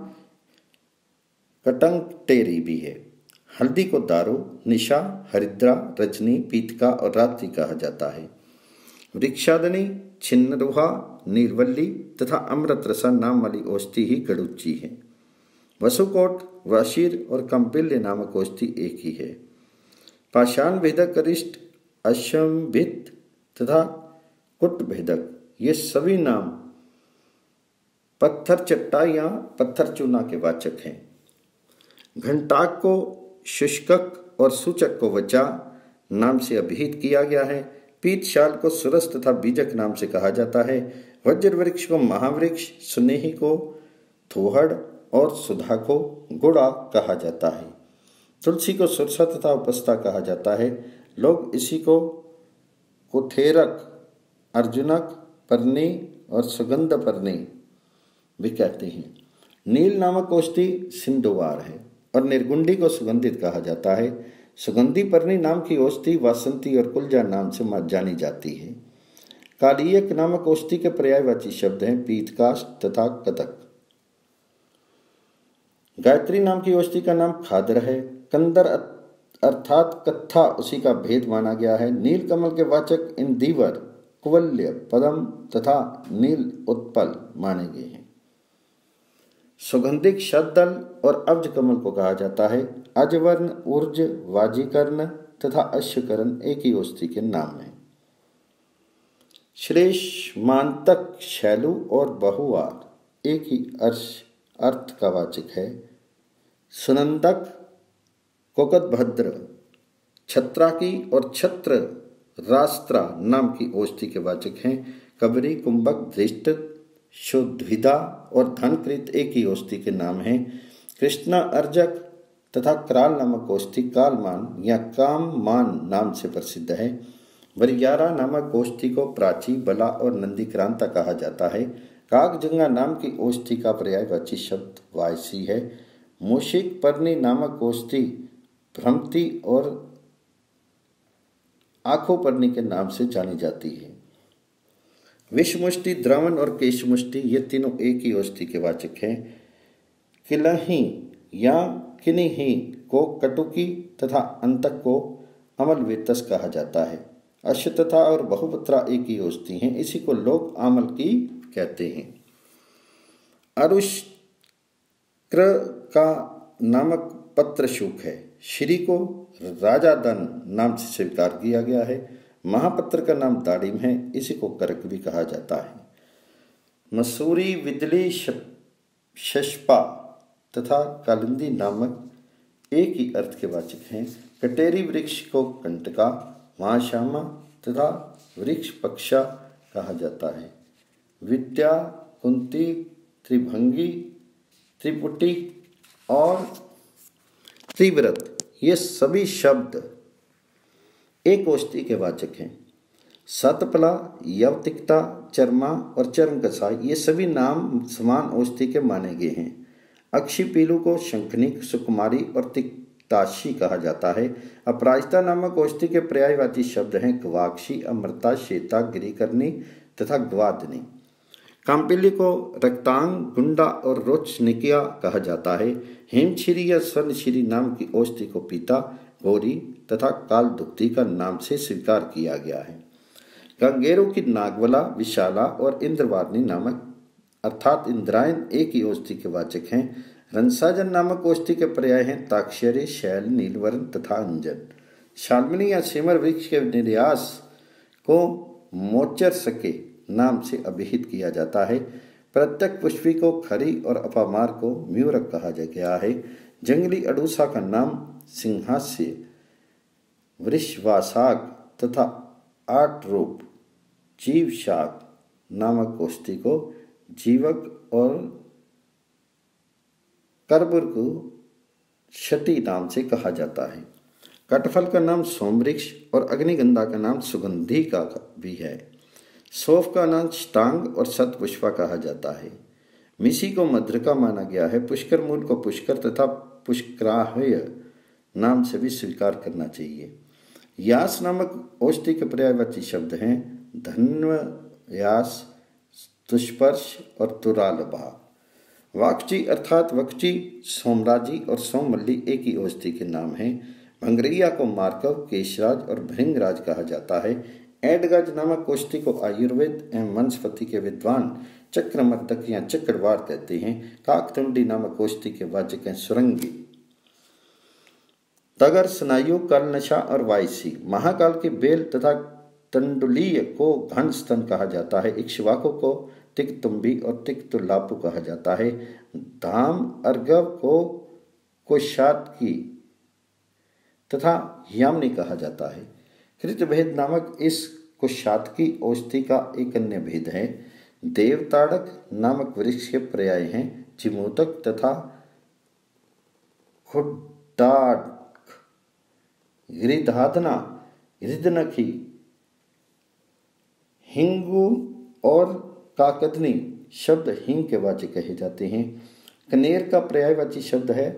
कटंगटेरी भी है। हल्दी को दारू, निशा, हरिद्रा, रजनी, पीतका और रात्रि कहा जाता है। वृक्षादनी, छिन्नरुहा, नीलवल्ली तथा अमृत रसा नाम वाली औषधि ही गड़ुच्ची है। वसुकोट, वाशीर और कंपिल्य नामक औषधि एक ही है। पाषाण भेदक, अरिष्ट, अश्वभित तथा कुट भेदक ये सभी नाम पत्थर चट्टा या पत्थर चूना के वाचक हैं। घंटाक को शुष्कक और सूचक को वचा नाम से अभिहित किया गया है। पीतशाल को सुरस तथा बीजक नाम से कहा जाता है। वज्र वृक्ष को महावृक्ष, सुनेही को थोहड़ और सुधा को गुड़ा कहा जाता है। तुलसी को सुरसा तथा उपस्था कहा जाता है। लोग इसी को कुथेरक, अर्जुनक, पर्णी और सुगंध पर्णी भी कहते हैं। नील नामक औषधि सिंधुवार है और निर्गुंडी को सुगंधित कहा जाता है। सुगंधी पर्णी नाम की औषधि वासंती और कुलजा नाम से जानी जाती है। कालीयक नामक औषधि के पर्यायवाची शब्द हैं पीतकाश तथा कतक। गायत्री नाम की औषधि का नाम खादर है। कंदर अर्थात कत्था उसी का भेद माना गया है। नील कमल के वाचक इंदिवर, कुवल्य, पदम तथा नील उत्पल माने गए हैं। सुगंधिक शद्दल और अब्ज कमल को कहा जाता है। अजवर्ण, ऊर्ज, वाजीकर्ण तथा अश्वकर्ण एक ही औषधि के नाम हैं। श्लेष्मांतक, शैलु और बहुवार एक ही अर्थ का वाचक है। सुनंदक, कोकतभद्र, छत्राकी और छत्र रास्त्रा नाम की औषधि के वाचक हैं। कबरी, कुंभक, धृष्ट, शुद्धिदा और धनकृत एक ही औषधि के नाम हैं। कृष्णा, अर्जक तथा क्राल नामक औषधि कालमान या काममान नाम से प्रसिद्ध है। वरियारा नामक औषधि को प्राची, बला और नंदीक्रांता कहा जाता है। कागजंगा नाम की औषधि का पर्यायवाची शब्द वायसी है। मूषिक पर्णी नामक औषधि भ्रमती और आंखों पर्णी के नाम से जानी जाती है। विषमुष्टि, द्रावण और केशमुष्टि ये तीनों एक ही औषधि के वाचक हैं। किलही या किन्ही को कटुकी तथा अंतक को अमलवेतस कहा जाता है। अश्वत्था और बहुपत्रा एक ही औषधि हैं, इसी को लोग आमल की कहते हैं। अरुष्क्र का नामक पत्र शुक है। श्री को राजादन नाम से स्वीकार किया गया है। महापत्र का नाम दाड़िम है, इसी को करक भी कहा जाता है। मसूरी, विदली, शष्पा तथा कालिंदी नामक एक ही अर्थ के वाचक हैं। कटेरी वृक्ष को कंटका, महाश्यामा तथा वृक्ष पक्षा कहा जाता है। विद्या, कुंती, त्रिभंगी, त्रिपुटी और त्रिव्रत ये सभी शब्द एक औषधि के वाचक हैं। सतपला, यवतिकता, चरमा और चर्म कषाय ये सभी नाम समान औषधि के माने गए हैं। अक्षी पीलू को शंखनिक, सुकुमारी और तिक्ताशी कहा जाता है। अपराजिता नामक औषधि के पर्यायवाची शब्द हैं गवाक्षी, अमृता, श्वेता, गिरिकर्णी तथा ग्वादनी। काम्पिली को रक्तांग, गुंडा और रोचनिकिया कहा जाता है। हेमशिरी या स्वर्णशिरी नाम की औषधि को पीता, गौरी तथा कालदुक्ति का नाम से स्वीकार किया गया है। गंगेरू की नागवला, विशाला और इंद्रवारिणी नामक अर्थात इंद्रायण एक ही औषधि के वाचक हैं। रंसाजन नामक औषधि के पर्याय हैं ताक्षरी, शैल, नीलवर्ण तथा अंजन। शाल्मली या सिमर वृक्ष के निर्यास को मोचर सके नाम से अभिहित किया जाता है। प्रत्यक पुष्पी को खरी और अपामार को म्यूरक कहा गया है। जंगली अडूसा का नाम सिंहास्य, वृषवासाग तथा आठ रूप जीवशाक नामक औषधि को जीवक और करबुर को शटी नाम से कहा जाता है। कटफल का नाम सोमवृक्ष और अग्निगंधा का नाम सुगंधी का भी है। सौफ का नाम स्टांग और सतपुष्पा कहा जाता है। मिसी को मद्रिका माना गया है। पुष्कर मूल को पुष्कर तथा पुष्कराह्य नाम से भी स्वीकार करना चाहिए। यास नामक औषधि के पर्यायवाची शब्द हैं धन्वयास, तुष्पर्श और तुरालभा। वाक्षी अर्थात वक्षी, सोमराजी और सोमवल्ली एक ही औषधि के नाम हैं। भंगरैया को मार्कव, केशराज और भृंगराज कहा जाता है। एडगज नामक औषधि को आयुर्वेद एवं वनस्पति के विद्वान चक्रमर्दक या चक्रवार कहते हैं। काकतुंडी नामक औषधि के वाचक हैं सुरंगी। तगर, स्नायु, कलनशा और वायसी। महाकाल के बेल तथा तंडुलीय को घन स्तन कहा जाता है। इक्ष्वाकु को तिक्तुम्बी और तिक्तुलापु कहा जाता है। धाम अर्गव को कोशातकी तथा यामिनी कहा जाता है। कृतभेद नामक इस कुशातकी औषधि का एक अन्य भेद है। देवताड़क नामक वृक्ष के पर्याय हैं चिमोदक तथा खुड्डाक। गिरिधाधना, हृदनखी, हिंगू और काकदनी शब्द हिंग के वाचक कहे जाते हैं। कनेर का पर्यायवाची शब्द है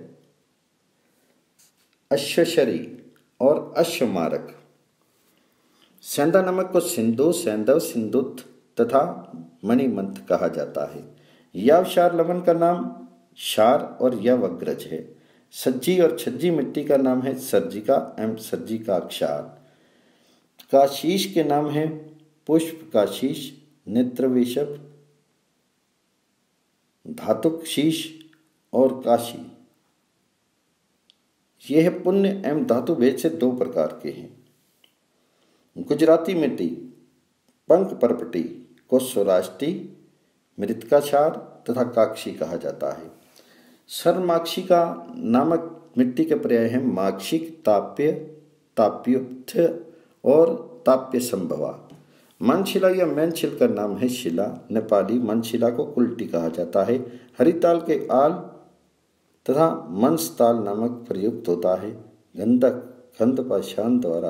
अश्वशरी और अश्वमारक। सेंधा नमक को सिंधु, सैंधव, सिंधुत तथा मणिमंथ कहा जाता है। यवशार लवण का नाम शार और यवग्रज है। सज्जी और छज्जी मिट्टी का नाम है सर्जिका एवं सर्जिका अक्षार। काशीश के नाम है पुष्प काशीश, नेत्रवेशक, धातुक शीश और काशी। यह पुण्य एवं धातु भेद से दो प्रकार के हैं। गुजराती मिट्टी पंख परपटी को सौराष्टी, मृतकाक्षार तथा काक्षी कहा जाता है। सरमाक्षी का नामक मिट्टी के पर्याय हैं माक्षिक, ताप्य, ताप्युत्थ और ताप्य संभवा। मनशिला या मैनशिल का नाम है शिला। नेपाली मनशिला को कुल्टी कहा जाता है। हरिताल के आल तथा मंसताल नामक प्रयुक्त होता है। गंधक खंडपाषाण द्वारा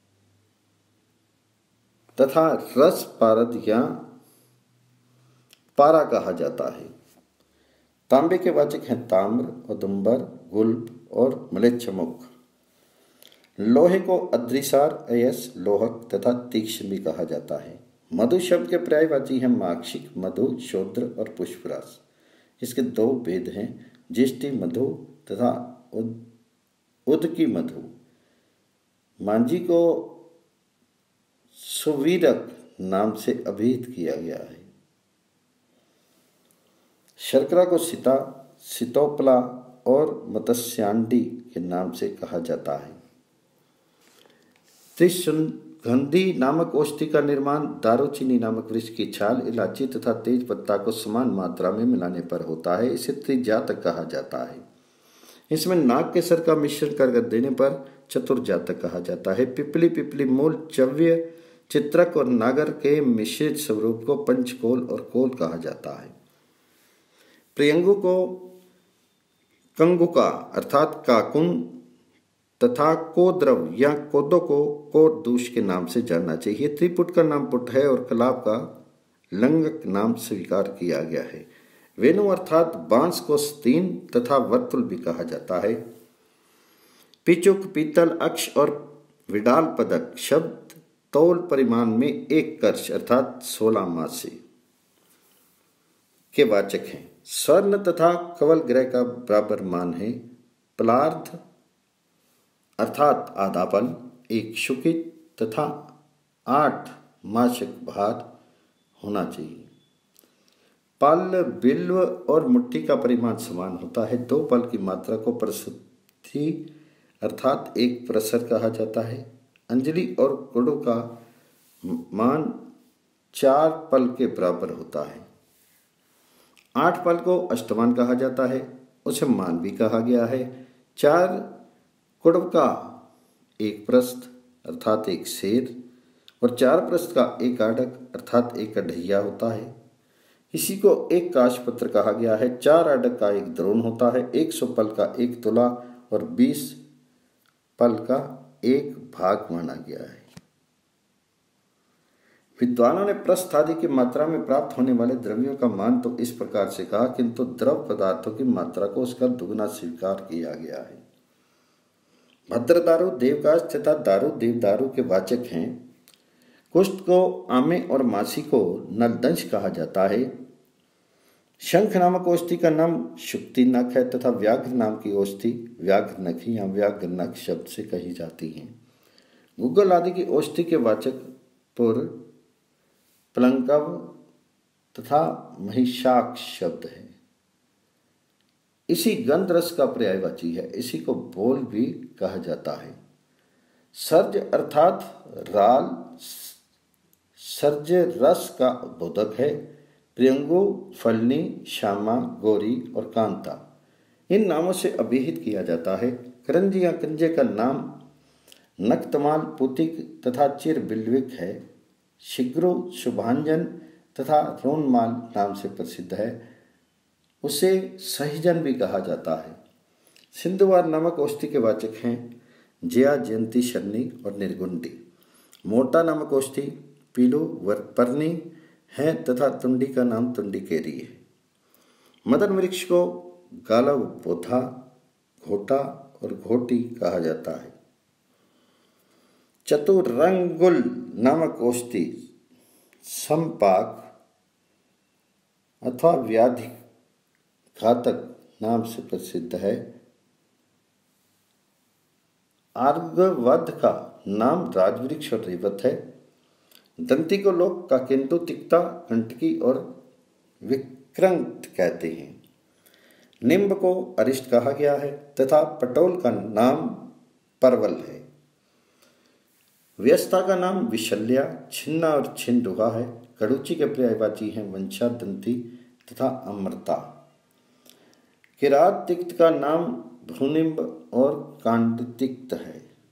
तथा रस पारद या पारा कहा जाता है। तांबे के वाचक हैं ताम्र, औदुंबर, गुल्ब और म्लेच्छमुख। लोहे को अद्रिसार, अयस, लोहक तथा तीक्ष्ण भी कहा जाता है। मधु शब्द के पर्यायवाची हैं माक्षिक, मधु, शोद्र और पुष्परास। इसके दो भेद हैं, ज्येष्ठी मधु तथा उदकी मधु। मांझी को सुवीरक नाम से अभिहित किया गया है। शर्करा को सीता, सीतोपला और मत्स्यांडी के नाम से कहा जाता है। त्रिसुगंधी नामक औषधि का निर्माण दारूचीनी नामक वृक्ष की छाल, इलायची तथा तेज पत्ता को समान मात्रा में मिलाने पर होता है। इसे त्रिजातक कहा जाता है। इसमें नाग के सर का मिश्रण कर देने पर चतुर्जातक कहा जाता है। पिपली, पिपली मूल, चव्य, चित्रक और नागर के मिश्रित स्वरूप को पंचकोल और कोल कहा जाता है। प्रियंगु को कंगुका अर्थात काकुन तथा कोद्रव या कोदो को कोरदूष के नाम से जानना चाहिए। त्रिपुट का नाम पुट है और कलाब का लंगक नाम स्वीकार किया गया है। वेणु अर्थात बांस को स्तीन तथा वर्तुल भी कहा जाता है। पिचुक, पीतल, अक्ष और विडाल पदक शब्द तौल परिमाण में एक कर्ष अर्थात 16 मासे के वाचक हैं। स्वर्ण तथा कवल ग्रह का बराबर मान है। पलार्ध अर्थात आधा पल, एक शुकित तथा 8 मासिक भार होना चाहिए। पल, बिल्व और मुट्ठी का परिमाण समान होता है। 2 पल की मात्रा को प्रसूति अर्थात एक प्रसर कहा जाता है। अंजलि और कुड़ु का मान 4 पल के बराबर होता है। 8 पल को अष्टमान कहा जाता है, उसे मान भी कहा गया है। 4 कुड़व का एक प्रस्थ अर्थात एक शेर और 4 प्रस्थ का एक आडक अर्थात एक अढ़ैया होता है। इसी को एक काशपत्र कहा गया है। 4 आडक का एक द्रोण होता है। 100 पल का एक तुला और 20 पल का एक भाग माना गया है। विद्वानों ने प्रस्थ आदि की मात्रा में प्राप्त होने वाले द्रव्यों का मान तो इस प्रकार से कहा, किंतु द्रव पदार्थों की मात्रा को उसका दुगना स्वीकार किया गया है। भद्र दारू, देवकाश तथा दारू देवदारू के वाचक हैं। कुष्ठ को आमे और मासी को नलदंश कहा जाता है। शंख नामक औषधि का नाम शुक्ति नख है तथा व्याघ्र नाम की औषधि व्याघ्र नखी या व्याघ्र नख शब्द से कही जाती है। गुग्गल आदि की औषधि के वाचक पुर, प्लंकव तथा महिषाक्ष शब्द है। इसी गंध रस का पर्यायवाची है। इसी को बोल भी कहा जाता है। सर्ज अर्थात राल सर्ज रस का बोधक है। प्रियंगु, फलनी, श्यामा, गौरी और कांता इन नामों से अभिहित किया जाता है। करंजी या कंजे का नाम नक्तमाल, पुतिक तथा चिर बिल्विक है। शिग्रो, शुभांजन तथा रोनमाल नाम से प्रसिद्ध है। उसे सहीजन भी कहा जाता है। सिंधुवार नामक औषधि के वाचक हैं जया, जयंती, शन्नी और निर्गुंडी। मोटा नामक औषधि पीलू, परनी है तथा तुंडी का नाम तुंडी केरी है। मदन वृक्ष को गालव, पोथा, घोटा और घोटी कहा जाता है। चतुरंगुल नामक औषधि संपाक अथवा व्याधि घातक नाम से प्रसिद्ध है। आर्गवध का नाम राजवृक्ष और रेवत है। दंती को लोग काकेंदु, तिक्ता, कंटकी और विक्रंत कहते हैं। निम्ब को अरिष्ट कहा गया है तथा पटोल का नाम परवल है। व्यस्ता का नाम विशल्या, छिन्ना और छिन्डुहा है। कड़ूची के पर्यायवाची हैं वंशा, दंती तथा अमृता। किरात तिक्त का नाम भ्रूनिम्ब और कांडतिक्त है।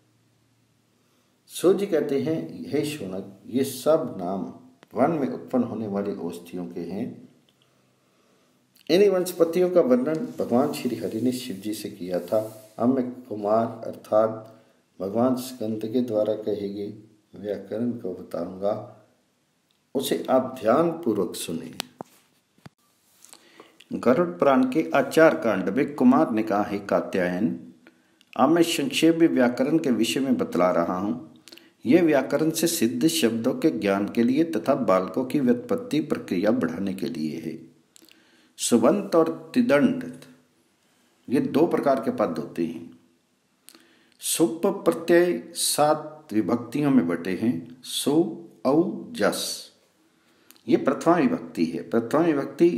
सूर्य कहते हैं, हे शौनक, ये सब नाम वन में उत्पन्न होने वाली औषधियों के हैं। इन्हीं वनस्पतियों का वर्णन भगवान श्री हरि ने शिव जी से किया था। अब मैं कुमार अर्थात भगवान स्कंद के द्वारा कहे गए व्याकरण को बताऊंगा, उसे आप ध्यान पूर्वक सुनें। गरुड़ पुराण के आचार कांड में कुमार ने कहा है कात्यायन, अब मैं संक्षेप में व्याकरण के विषय में बतला रहा हूँ। यह व्याकरण से सिद्ध शब्दों के ज्ञान के लिए तथा बालकों की व्युत्पत्ति प्रक्रिया बढ़ाने के लिए है। सुबंत और तिदंड ये दो प्रकार के पद होते हैं। सुप प्रत्यय 7 विभक्तियों में बटे हैं। सु औ जस ये प्रथमा विभक्ति है। प्रथमा विभक्ति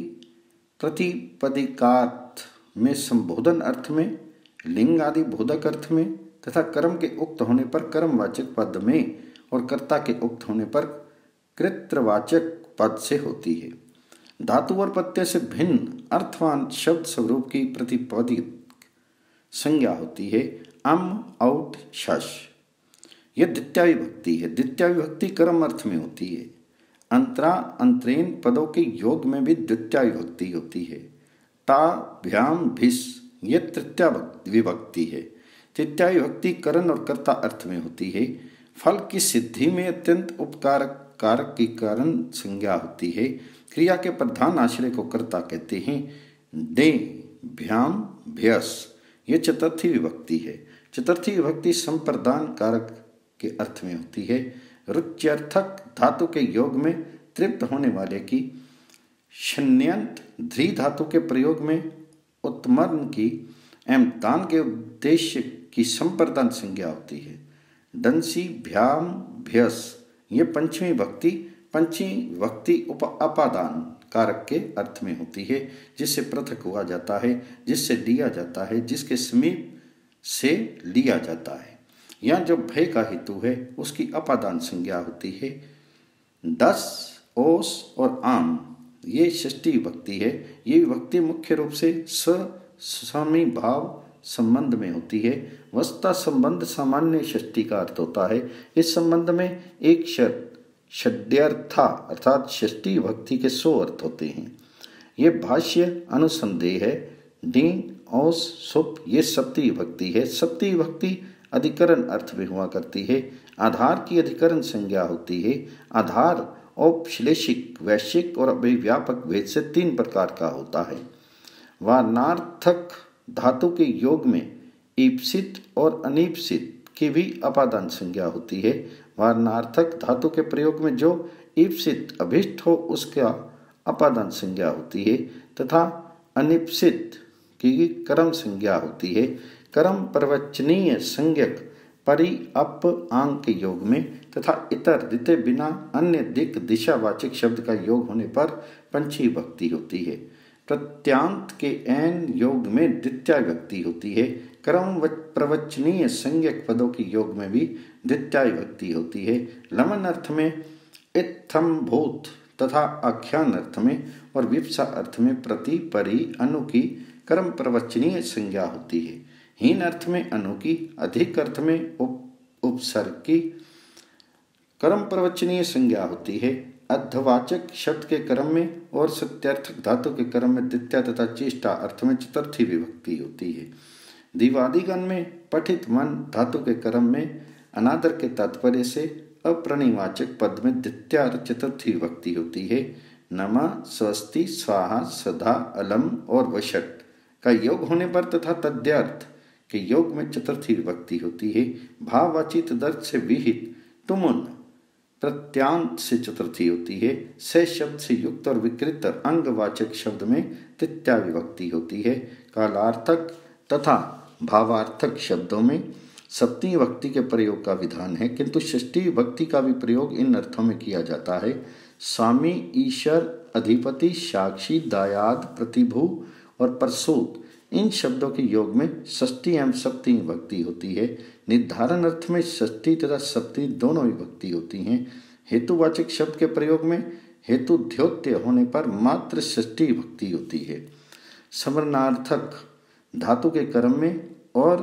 प्रतिपदिकार्थ में संबोधन अर्थ में, लिंग आदि बोधक अर्थ में तथा कर्म के उक्त होने पर कर्मवाचक पद में और कर्ता के उक्त होने पर कृत्रवाचक पद से होती है। धातु और प्रत्यय से भिन्न अर्थवान शब्द स्वरूप की प्रतिपदिक संज्ञा होती है। औट शश यह द्वितीया विभक्ति है। द्वितीया विभक्ति कर्म अर्थ में होती है। अंतरा अंतरेन पदों के योग में भी द्वितीया विभक्ति होती है। ता भ्याम भिस यह तृतीया विभक्ति है। तृतीया विभक्ति करण और कर्ता अर्थ में होती है। फल की सिद्धि में अत्यंत उपकारक कारक की कारण संज्ञा होती है। क्रिया के प्रधान आश्रय को कर्ता कहते हैं। डे भ्याम भ्यस यह चतुर्थी विभक्ति है। चतुर्थी विभक्ति संप्रदान कारक के अर्थ में होती है। रुच्यर्थक धातु के योग में तृप्त होने वाले की, शन्यंत ध्री धातु के प्रयोग में उत्मर्ण की एवं दान के उद्देश्य की संप्रदान संज्ञा होती है। डंसी भ्याम भ्यस ये पंचमी विभक्ति अपादान कारक के अर्थ में होती है, जिससे पृथक हुआ जाता है, जिससे लिया जाता है, जिसके समीप से लिया जाता है। यहाँ जो भय का हेतु है उसकी अपादान संज्ञा होती है। दस ओस और आम ये षष्ठी विभक्ति है। ये विभक्ति मुख्य रूप से समी भाव संबंध में होती है। वस्तुतः संबंध सामान्य षष्ठी का अर्थ होता है। इस संबंध में एक षड्यर्था अर्थात षष्ठी विभक्ति के 100 अर्थ होते हैं। ये भाष्य अनुसंदेह है। डी औस सुप ये सप्ती विभक्ति है। सप्ती विभक्ति अधिकरण अर्थ में हुआ करती है। आधार की अधिकरण संज्ञा होती है। आधार औपश्लेषिक, वैश्विक और अभिव्यापक भेद से 3 प्रकार का होता है। वार्णार्थक धातु के योग में ईप्सित और अनीप्सित की भी अपादान संज्ञा होती है। वार्णार्थक धातु के प्रयोग में जो ईप्सित अभिष्ट हो उसका अपादान संज्ञा होती है तथा अनिप्सित की कर्म संज्ञा होती है। कर्म प्रवचनीय संज्ञक परि अप आंग के योग में तथा इतर द्वितीय बिना अन्य दिक दिशावाचक शब्द का योग होने पर पंचमी विभक्ति होती है। प्रत्यांत के एन योग में द्वितीया विभक्ति होती है। कर्म प्रवचनीय संज्ञक पदों के योग में भी द्वितीया विभक्ति होती है। लमन अर्थ में इत्थम भूत तथा आख्यान अर्थ में और विप्सा अर्थ में प्रति परि अनु की कर्म प्रवचनीय संज्ञा होती है। हीन अर्थ में अनु की, अधिक अर्थ में उपसर्ग की कर्म प्रवचनीय संज्ञा होती है। अर्थवाचक शब्द के कर्म में और सत्यार्थक धातु के कर्म में द्वितीया तथा चेष्टा अर्थ में चतुर्थी विभक्ति होती है। दिवादिगण में पठित मन धातु के कर्म में अनादर के तात्पर्य से अप्रणिवाचक पद में द्वितीया और चतुर्थी विभक्ति होती है। नमः, स्वस्ति, स्वाहा, सदा, अलम और वशट का योग होने पर तथा तद्यार्थ के योग में चतुर्थी विभक्ति होती है। भाववाची तदर्थ से विहित तुमुन प्रत्यांत से चतुर्थी होती है। से शब्द से युक्त और विकृत अंगवाचक शब्द में तृतीया विभक्ति होती है। कालार्थक तथा भावार्थक शब्दों में सप्तमी विभक्ति के प्रयोग का विधान है, किंतु षष्ठी विभक्ति का भी प्रयोग इन अर्थों में किया जाता है। स्वामी, ईश्वर, अधिपति, साक्षी, दायाद, प्रतिभु और प्रसूत इन शब्दों के योग में षष्ठी एवं सप्तमी विभक्ति होती है। निर्धारण अर्थ में षष्ठी तथा सप्तमी दोनों विभक्ति होती हैं। हेतुवाचक शब्द के प्रयोग में हेतु द्योत्य होने पर मात्र षष्ठी विभक्ति होती है। समरणार्थक धातु के कर्म में और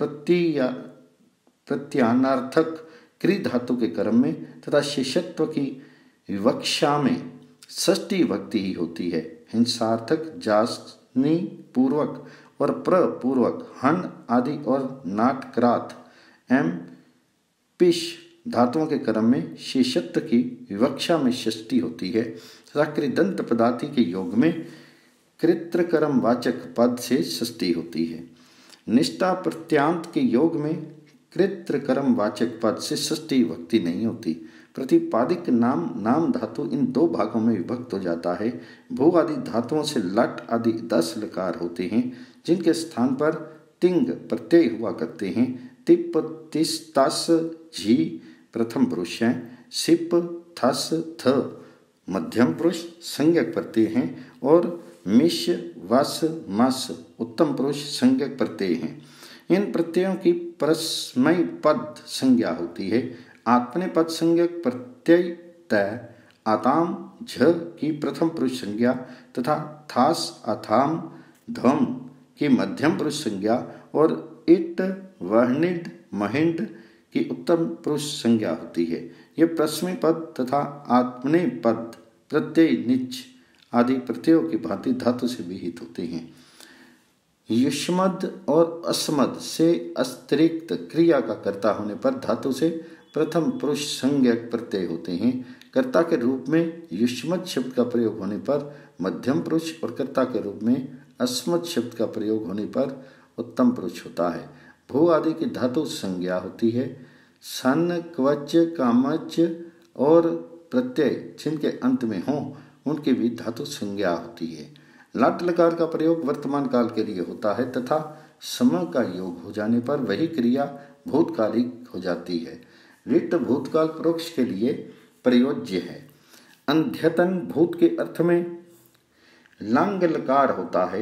प्रत्यानार्थक क्री धातु के कर्म में तथा शिष्यत्व की विवक्षा में षष्ठी विभक्ति ही होती है। हिंसार्थक जासनी पूर्वक और प्रपूर्वक हन आदि और नाटक्रात एवं पिश धातुओं के कर्म में शिष्यत्व की विवक्षा में षष्ठी होती है तथा कृदंत पदार्थी के योग में कृत्रकर्म वाचक पद से षष्ठी होती है। निष्ठा प्रत्यांत के योग में कृत्रकर्म वाचक पद से षष्ठी विभक्ति नहीं होती। प्रतिपादिक नाम धातु इन दो भागों में विभक्त हो जाता है। भू आदि धातुओं से लट आदि 10 लकार होते हैं, जिनके स्थान पर तिंग प्रत्यय हुआ करते हैं। तिप तिस तस झी प्रथम पुरुष हैं। सिप थस थ मध्यम पुरुष संज्ञक प्रत्यय हैं और मिश वस मस उत्तम पुरुष संज्ञक प्रत्यय हैं। इन प्रत्ययों की परस्मै पद संज्ञा होती है। आत्मनेपद संज्ञक प्रत्यय तय आताम झ की प्रथम पुरुष संज्ञा तथा थास अथाम धम की मध्यम पुरुष संज्ञा और इट वहनिड महिंड की उत्तम पुरुष संज्ञा होती है। ये परस्मै पद तथा आत्मनेपद प्रत्यय निच आदि प्रत्ययों की भांति धातु से विहित होते हैं। युष्मद और अस्मद से अतिरिक्त क्रिया का कर्ता होने पर धातु से प्रथम पुरुष संज्ञक प्रत्यय होते हैं। कर्ता के रूप में युष्मद शब्द का प्रयोग होने पर मध्यम पुरुष और कर्ता के रूप में अस्मद शब्द का प्रयोग होने पर उत्तम पुरुष होता है। भू आदि की धातु संज्ञा होती है। सन क्वच कामच और प्रत्यय जिनके अंत में हों उनकी भी धातु संज्ञा होती है। लट लकार का प्रयोग वर्तमान काल के लिए होता है तथा समय का योग हो जाने पर वही क्रिया भूतकालिक हो जाती है। लिट भूतकाल परोक्ष के लिए प्रयोज्य है। अंध्यतन भूत के अर्थ में लंग लकार होता है।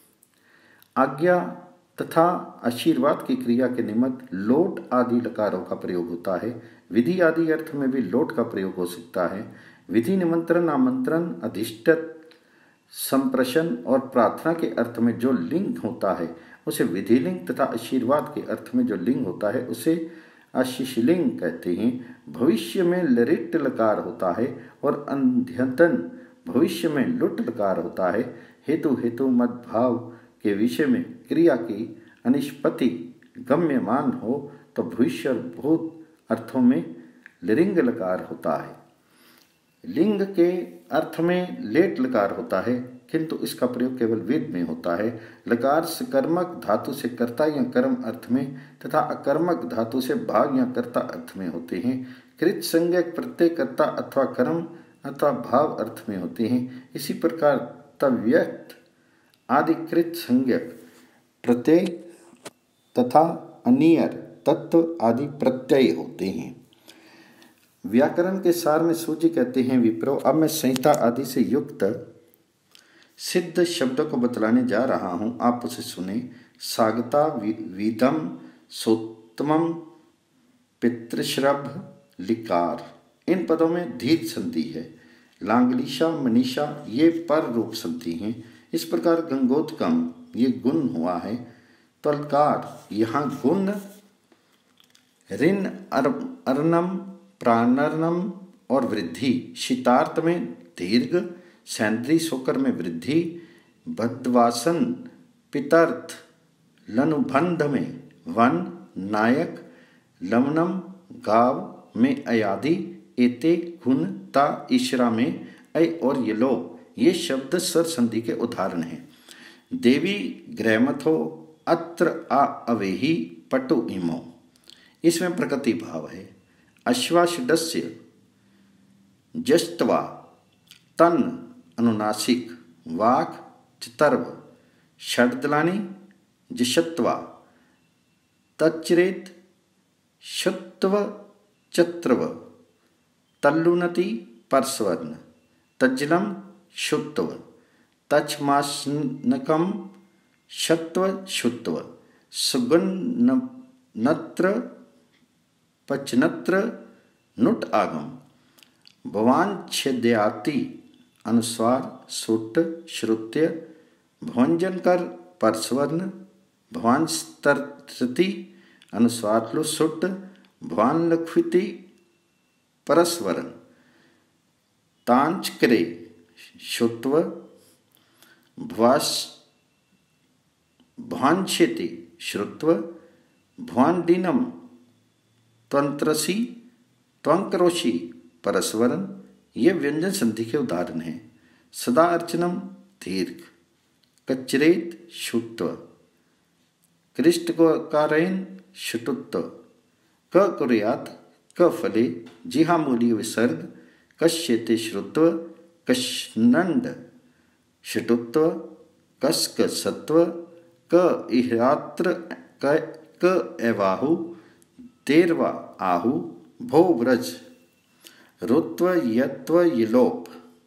आज्ञा तथा आशीर्वाद की क्रिया के निमित्त लोट आदि लकारों का प्रयोग होता है। विधि आदि अर्थ में भी लोट का प्रयोग हो सकता है। विधि निमंत्रण आमंत्रण अधिष्ठित संप्रशन और प्रार्थना के अर्थ में जो लिंग होता है उसे विधिलिंग तथा आशीर्वाद के अर्थ में जो लिंग होता है उसे आशीषलिंग कहते हैं। भविष्य में लरिट लकार होता है और अध्यतन भविष्य में लुट लकार होता है। हेतु मद भाव के विषय में क्रिया की अनिष्पत्ति गम्यमान हो तो भविष्य और भूत अर्थों में लिंग लकार होता है। लिंग के अर्थ में लेट लकार होता है, किंतु इसका प्रयोग केवल वेद में होता है। लकार सकर्मक धातु से कर्ता या कर्म अर्थ में तथा अकर्मक धातु से भाग या कर्ता अर्थ में होते हैं। कृत संज्ञक प्रत्यय कर्ता अथवा कर्म अथवा भाव अर्थ में होते हैं। इसी प्रकार तव्यक्त आदि कृत संज्ञक प्रत्यय तथा अनियर तत्व आदि प्रत्यय होते हैं। व्याकरण के सार में सूची कहते हैं विप्रो। अब मैं संहिता आदि से युक्त सिद्ध शब्दों को बतलाने जा रहा हूं, आप उसे सुने। सागता वीदम सोत्तमम पितृश्रभ लिकार, इन पदों में दीर्घ संधि है। लांगलिशा मनीषा ये पर रूप संधि हैं। इस प्रकार गंगोत्कम ये गुण हुआ है। तलकार यहाँ गुण ऋण अर्नम प्राणर्नम और वृद्धि। शीतार्थ में दीर्घ, सैंद्री शोकर में वृद्धि, बद्वासन पितर्थ लनुबंध में वन, नायक लवनम गाव में अयादि, एते गुण ता ईश्वरा में ऐ और यलो, ये शब्द स्वर संधि के उदाहरण हैं। देवी ग्रहमथो अत्र आ अवेही पटु इमो, इसमें प्रकृति भाव है। अश्वाषडस्य जस्तवा तन अनुनासिक, वाक चितर्व षड्दलानी जिषत्वा तच्चरेत शुत्व चत्रव तल्लुनति परस्वर्ण तज्जलम शुत्व तच्छमास्नकम शत्व शुत्व सुगन्नत्र पचनत्र नुट आगम भवांछेद्याति अनुस्वार सुट श्रुत्य भवंजनकर परस्वर्ण भवांस्तरति अनुस्वार लो सुट भवानलख्विति परस्वरण तांचक्रे शुत्व भवांछेति श्रुत्व भवांडिनम त्वंत्रसी त्वंकरोषि परस्वरण, ये व्यंजन संधि के उदाहरण हैं। सदा अर्चनम दीर्घ, कचरेत शुत्व, कृष्ट को कारेन शुटुत्व, क कुर्यात क फले, जिहामूलीय विसर्ग, कश्यते श्रुत्व, कश्नंड शुटुत्व, कस्क सत्व, क इह्रात्र क एवाहु, तेरवा आहु, भो व्रज, रुत्व यत्व यलोप,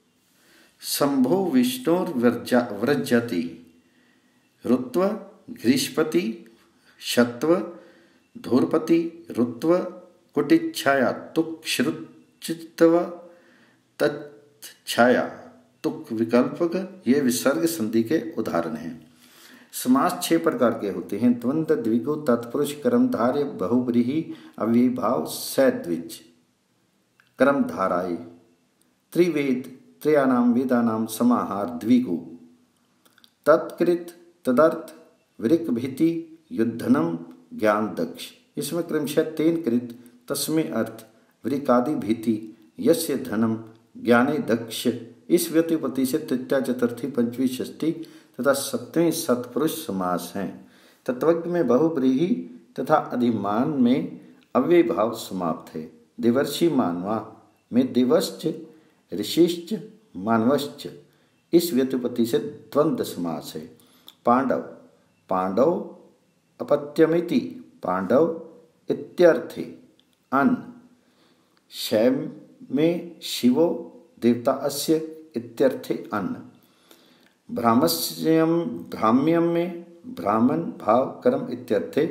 शंभो विष्णुर्व्रजति, रुत्व ग्रीष्पति, शत्व धूर्पति, रुत्व कुटिच्छाया तुक श्रुचित्व, तच्छाया तुक विकल्पक। ये विसर्ग संधि के उदाहरण हैं। समास 6 प्रकार के होते हैं। द्वंद्व, द्विगु, तत्पुरुष, कर्मधारय, बहुब्रीहि, अव्ययीभाव, सद्विज। कर्मधाराय त्रिवेद, त्रयाणाम वेदानाम समाहार, द्विगु। तत्कृत, तदर्थ, वृक भीति, युद्धनम, ज्ञान दक्ष। इसमें क्रमशः तेन कृत, तस्में अर्थ, वृकादि भीति, यस्य धनम, ज्ञाने दक्ष। इस व्युत्पत्ति से तृतीया, चतुर्थी, पंचवी, षष्ठी तथा सप्तमी सत्पुरुष समास हैं। तत्वज्ञ में बहुब्रीहि तथा अधिमान में अव्यय भाव समाप्त है। देवर्षि मानवा में दिवश्च, ऋषिश्च, मानवश्च। इस व्युत्पत्ति से द्वंद्व समास है। पांडव, पांडव अपत्यमिति, पांडव इत्यर्थे। अन्न, शैव में शिवो देवता अस्य इत्यर्थे अन्न। भ्रामस्यम, भ्राम्यम में ब्राह्मण भाव कर्म इत्यर्थे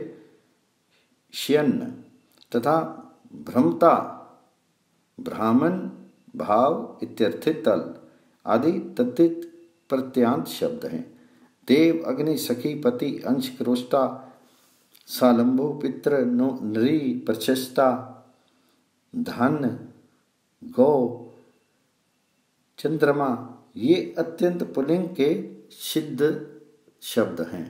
श्यन्न तथा भ्रमता ब्राह्मण भाव इत्यर्थे तल आदि तद्धित प्रत्यांत शब्द हैं। देव, अग्नि, सखी, पति, अंश, क्रोष्टा, सालंबो, पितृ, नृ, प्रशस्ता, धन, गौ, चंद्रमा, ये अत्यंत पुल्लिंग के सिद्ध शब्द हैं।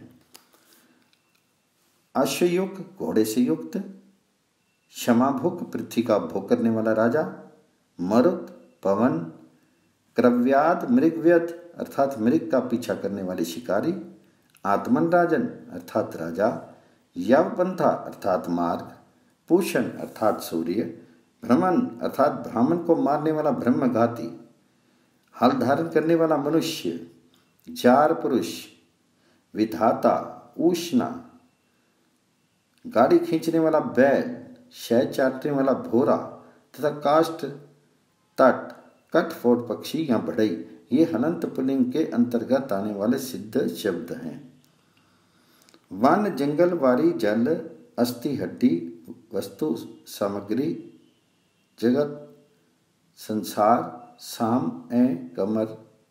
अश्वयुक्त, घोड़े से युक्त। क्षमाभुक, पृथ्वी का भोग करने वाला राजा। मरुत, पवन। क्रव्याद, मृगव्यद अर्थात मृग का पीछा करने वाले शिकारी। आत्मन राजन अर्थात राजा। यवपंथा अर्थात मार्ग। पूषण अर्थात सूर्य। भ्रमण अर्थात ब्राह्मण को मारने वाला ब्रह्मघाती। हल धारण करने वाला मनुष्य। जार पुरुष। विधाता, उष्णा। गाड़ी खींचने वाला बैल। शहद चाटने वाला भोरा तथा काष्ठ, तट, कटफोट पक्षी या बढ़ई, ये हलंत पुल्लिंग के अंतर्गत आने वाले सिद्ध शब्द हैं। वन, जंगल, वारी, जल, अस्थि, हड्डी, वस्तु, सामग्री, जगत, संसार, साम, कमर,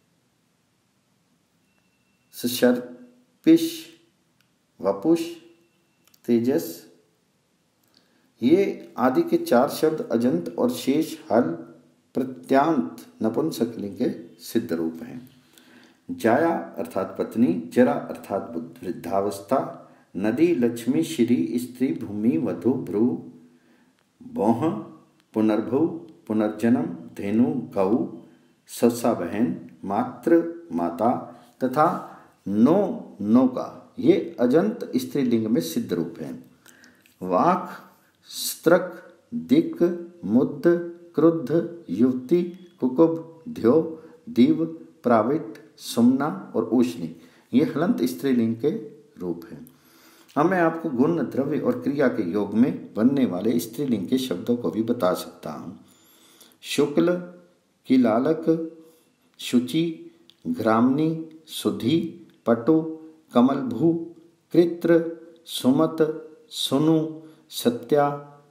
सशर्पिश, वपुष, तेजस, ये आदि के 4 शब्द अजंत और शेष हल प्रत्यांत नपुंसकलिंग के सिद्ध रूप हैं। जाया अर्थात पत्नी। जरा अर्थात वृद्धावस्था। नदी, लक्ष्मी, श्री, स्त्री, भूमि, वधु, भ्रू, बोह, पुनर्भु, पुनर्जन्म, धेनु, गौ, ससा, बहन, मात्र, माता तथा नौका, ये अजंत स्त्रीलिंग में सिद्ध रूप हैं। वाक, स्त्रक, दिक्, मुद्द, क्रुद्ध, युवती, कुकुब, ध्यो, दीव, प्राविट, सुमना और उष्णी, ये हलंत स्त्रीलिंग के रूप हैं। अब मैं आपको गुण, द्रव्य और क्रिया के योग में बनने वाले स्त्रीलिंग के शब्दों को भी बता सकता हूँ। शुक्ल, किलालक, शुचि, ग्रामणी, सुधी, पटु, कमलभू, कृत्र, सुमत, सुनु, सत्या,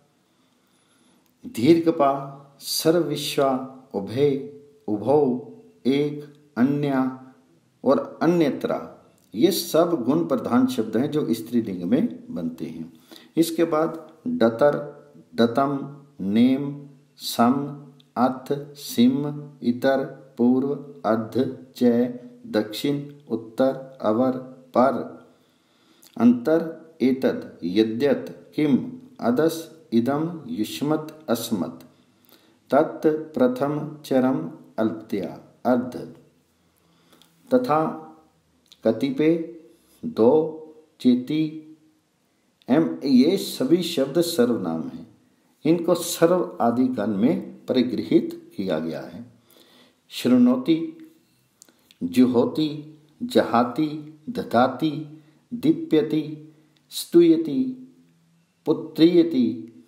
दीर्घपा, सर्वविश्वा, उभय, उभौ, एक, अन्या और अन्यत्रा, ये सब गुण प्रधान शब्द हैं जो स्त्रीलिंग में बनते हैं। इसके बाद डतर, डतम, नेम, सम, अथ, सिम, इतर, पूर्व, अर्ध, चय, दक्षिण, उत्तर, अवर, पर, अंतर, एतद, यद्यत, किम, अदस, इदम, युष्मत्, अस्मत्, तत्, प्रथम, चरम, अल्पतया, अर्ध तथा कतिपय, दो, चेती, ये सभी शब्द सर्वनाम हैं। इनको सर्व आदि गण में परिगृहित किया गया है। शृणोति, जुहोति, जहाति, दधाति, दीप्यति, स्तूयति, पुत्रीयति,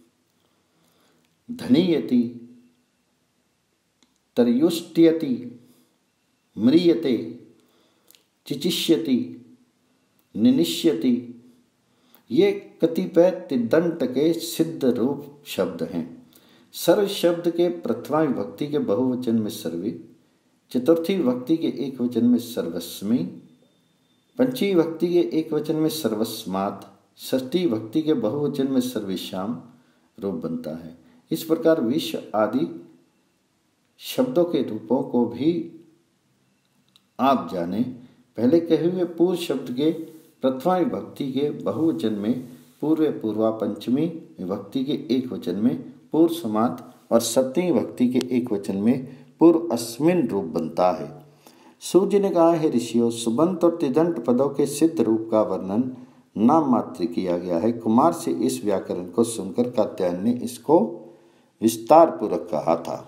धनीयति, तर्युष्ट्यति, म्रियते, चिचिष्यति, निनिष्यति, ये कतिपय तिदंत के सिद्ध रूप शब्द हैं। सर्व शब्द के प्रथमा विभक्ति के बहुवचन में सर्वे, चतुर्थी विभक्ति के एक वचन में सर्वस्मी, पंचमी विभक्ति के एक वचन में सर्वस्मात्, षष्ठी विभक्ति के बहुवचन में सर्वेशाम रूप बनता है। इस प्रकार विश्व आदि शब्दों के रूपों को भी आप जाने। पहले कहे हुए पूर्व शब्द के प्रथमा विभक्ति के बहुवचन में पूर्व पूर्वा, पंचमी विभक्ति के एक वचन में पूर्व समात और सप्तमी विभक्ति के एक वचन में पूर्व अस्मिन रूप बनता है। सूर्य ने कहा है ऋषियों, सुबंत और तिदंत पदों के सिद्ध रूप का वर्णन नाम मात्र किया गया है। कुमार से इस व्याकरण को सुनकर कात्यायन ने इसको विस्तार पूर्वक कहा था।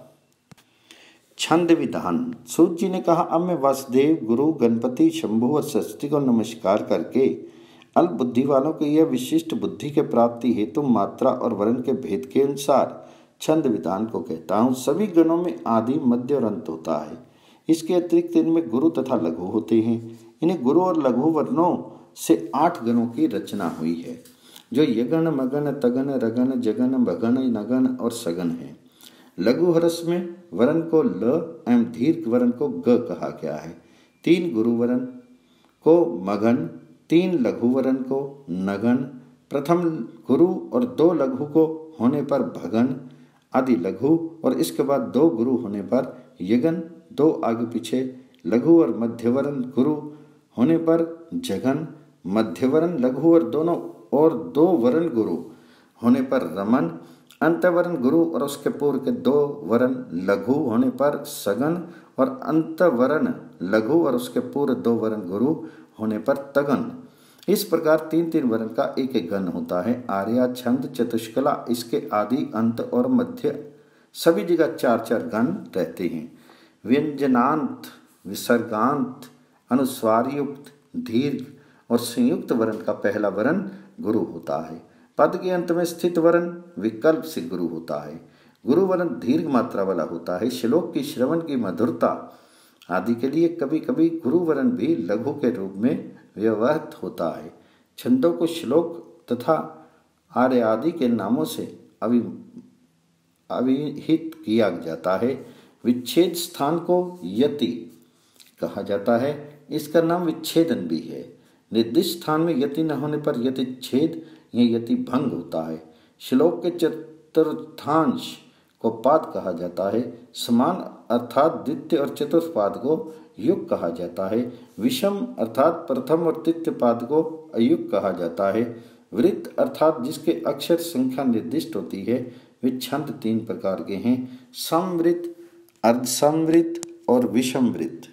छंद विधान। सूत जी ने कहा, अब मैं वासुदेव, गुरु, गणपति, शंभु और सरस्वती को नमस्कार करके अल्प बुद्धि वालों को यह विशिष्ट बुद्धि के प्राप्ति हेतु मात्रा और वर्ण के भेद के अनुसार छंद विधान को कहता हूँ। सभी गणों में आदि, मध्य और अंत होता है। इसके अतिरिक्त इनमें गुरु तथा लघु होते हैं। इन्हें गुरु और लघु वर्णों से 8 गणों की रचना हुई है, जो यगन, मगन, तगन, रगन, जगन, भगन, नगन और सगन है। लघु हरस में वर्ण को ल एवं दीर्घ वर्ण को ग कहा गया है। 3 गुरु वर्ण को मगन, 3 लघु वर्ण को नगन, प्रथम गुरु और 2 लघु को होने पर भगन आदि लघु, और इसके बाद 2 गुरु होने पर यगन, 2 आगे पीछे लघु और मध्यवर्ण गुरु होने पर जगन, मध्यवर्ण लघु और 2 वर्ण गुरु होने पर रमन, अंतवर्ण गुरु और उसके पूर्व के 2 वर्ण लघु होने पर सगन, और अंतवर्ण लघु और उसके पूर्व 2 वर्ण गुरु होने पर तगन। इस प्रकार 3-3 वर्ण का एक एक गण होता है। आर्या, छंद, चतुष्कला, इसके आदि, अंत और मध्य सभी जगह 4-4 गण रहते हैं। व्यंजनांत, विसर्गांत, अनुस्वार युक्त, दीर्घ और संयुक्त वर्ण का पहला वर्ण गुरु होता है। पद के अंत में स्थित वर्ण विकल्प से गुरु होता है। गुरु वर्ण दीर्घ मात्रा वाला होता है। श्लोक की श्रवण की मधुरता आदि के लिए कभी कभी गुरु वर्ण भी लघु के रूप में व्यवहृत होता है। छंदों को श्लोक तथा आर्य आदि के नामों से अभिहित किया जाता है। विच्छेद स्थान को यति कहा जाता है। इसका नाम विच्छेदन भी है। निर्दिष्ट स्थान में यति न होने पर यतिच्छेद या यति भंग होता है। श्लोक के चतुर्थांश को पाद कहा जाता है। समान अर्थात द्वितीय और चतुर्थ पाद को युग कहा जाता है। विषम अर्थात प्रथम और तृतीय पाद को अयुग कहा जाता है। वृत्त अर्थात जिसके अक्षर संख्या निर्दिष्ट होती है। वे छंद 3 प्रकार के हैं: समवृत्त, अर्धसमवृत्त और विषम वृत्त।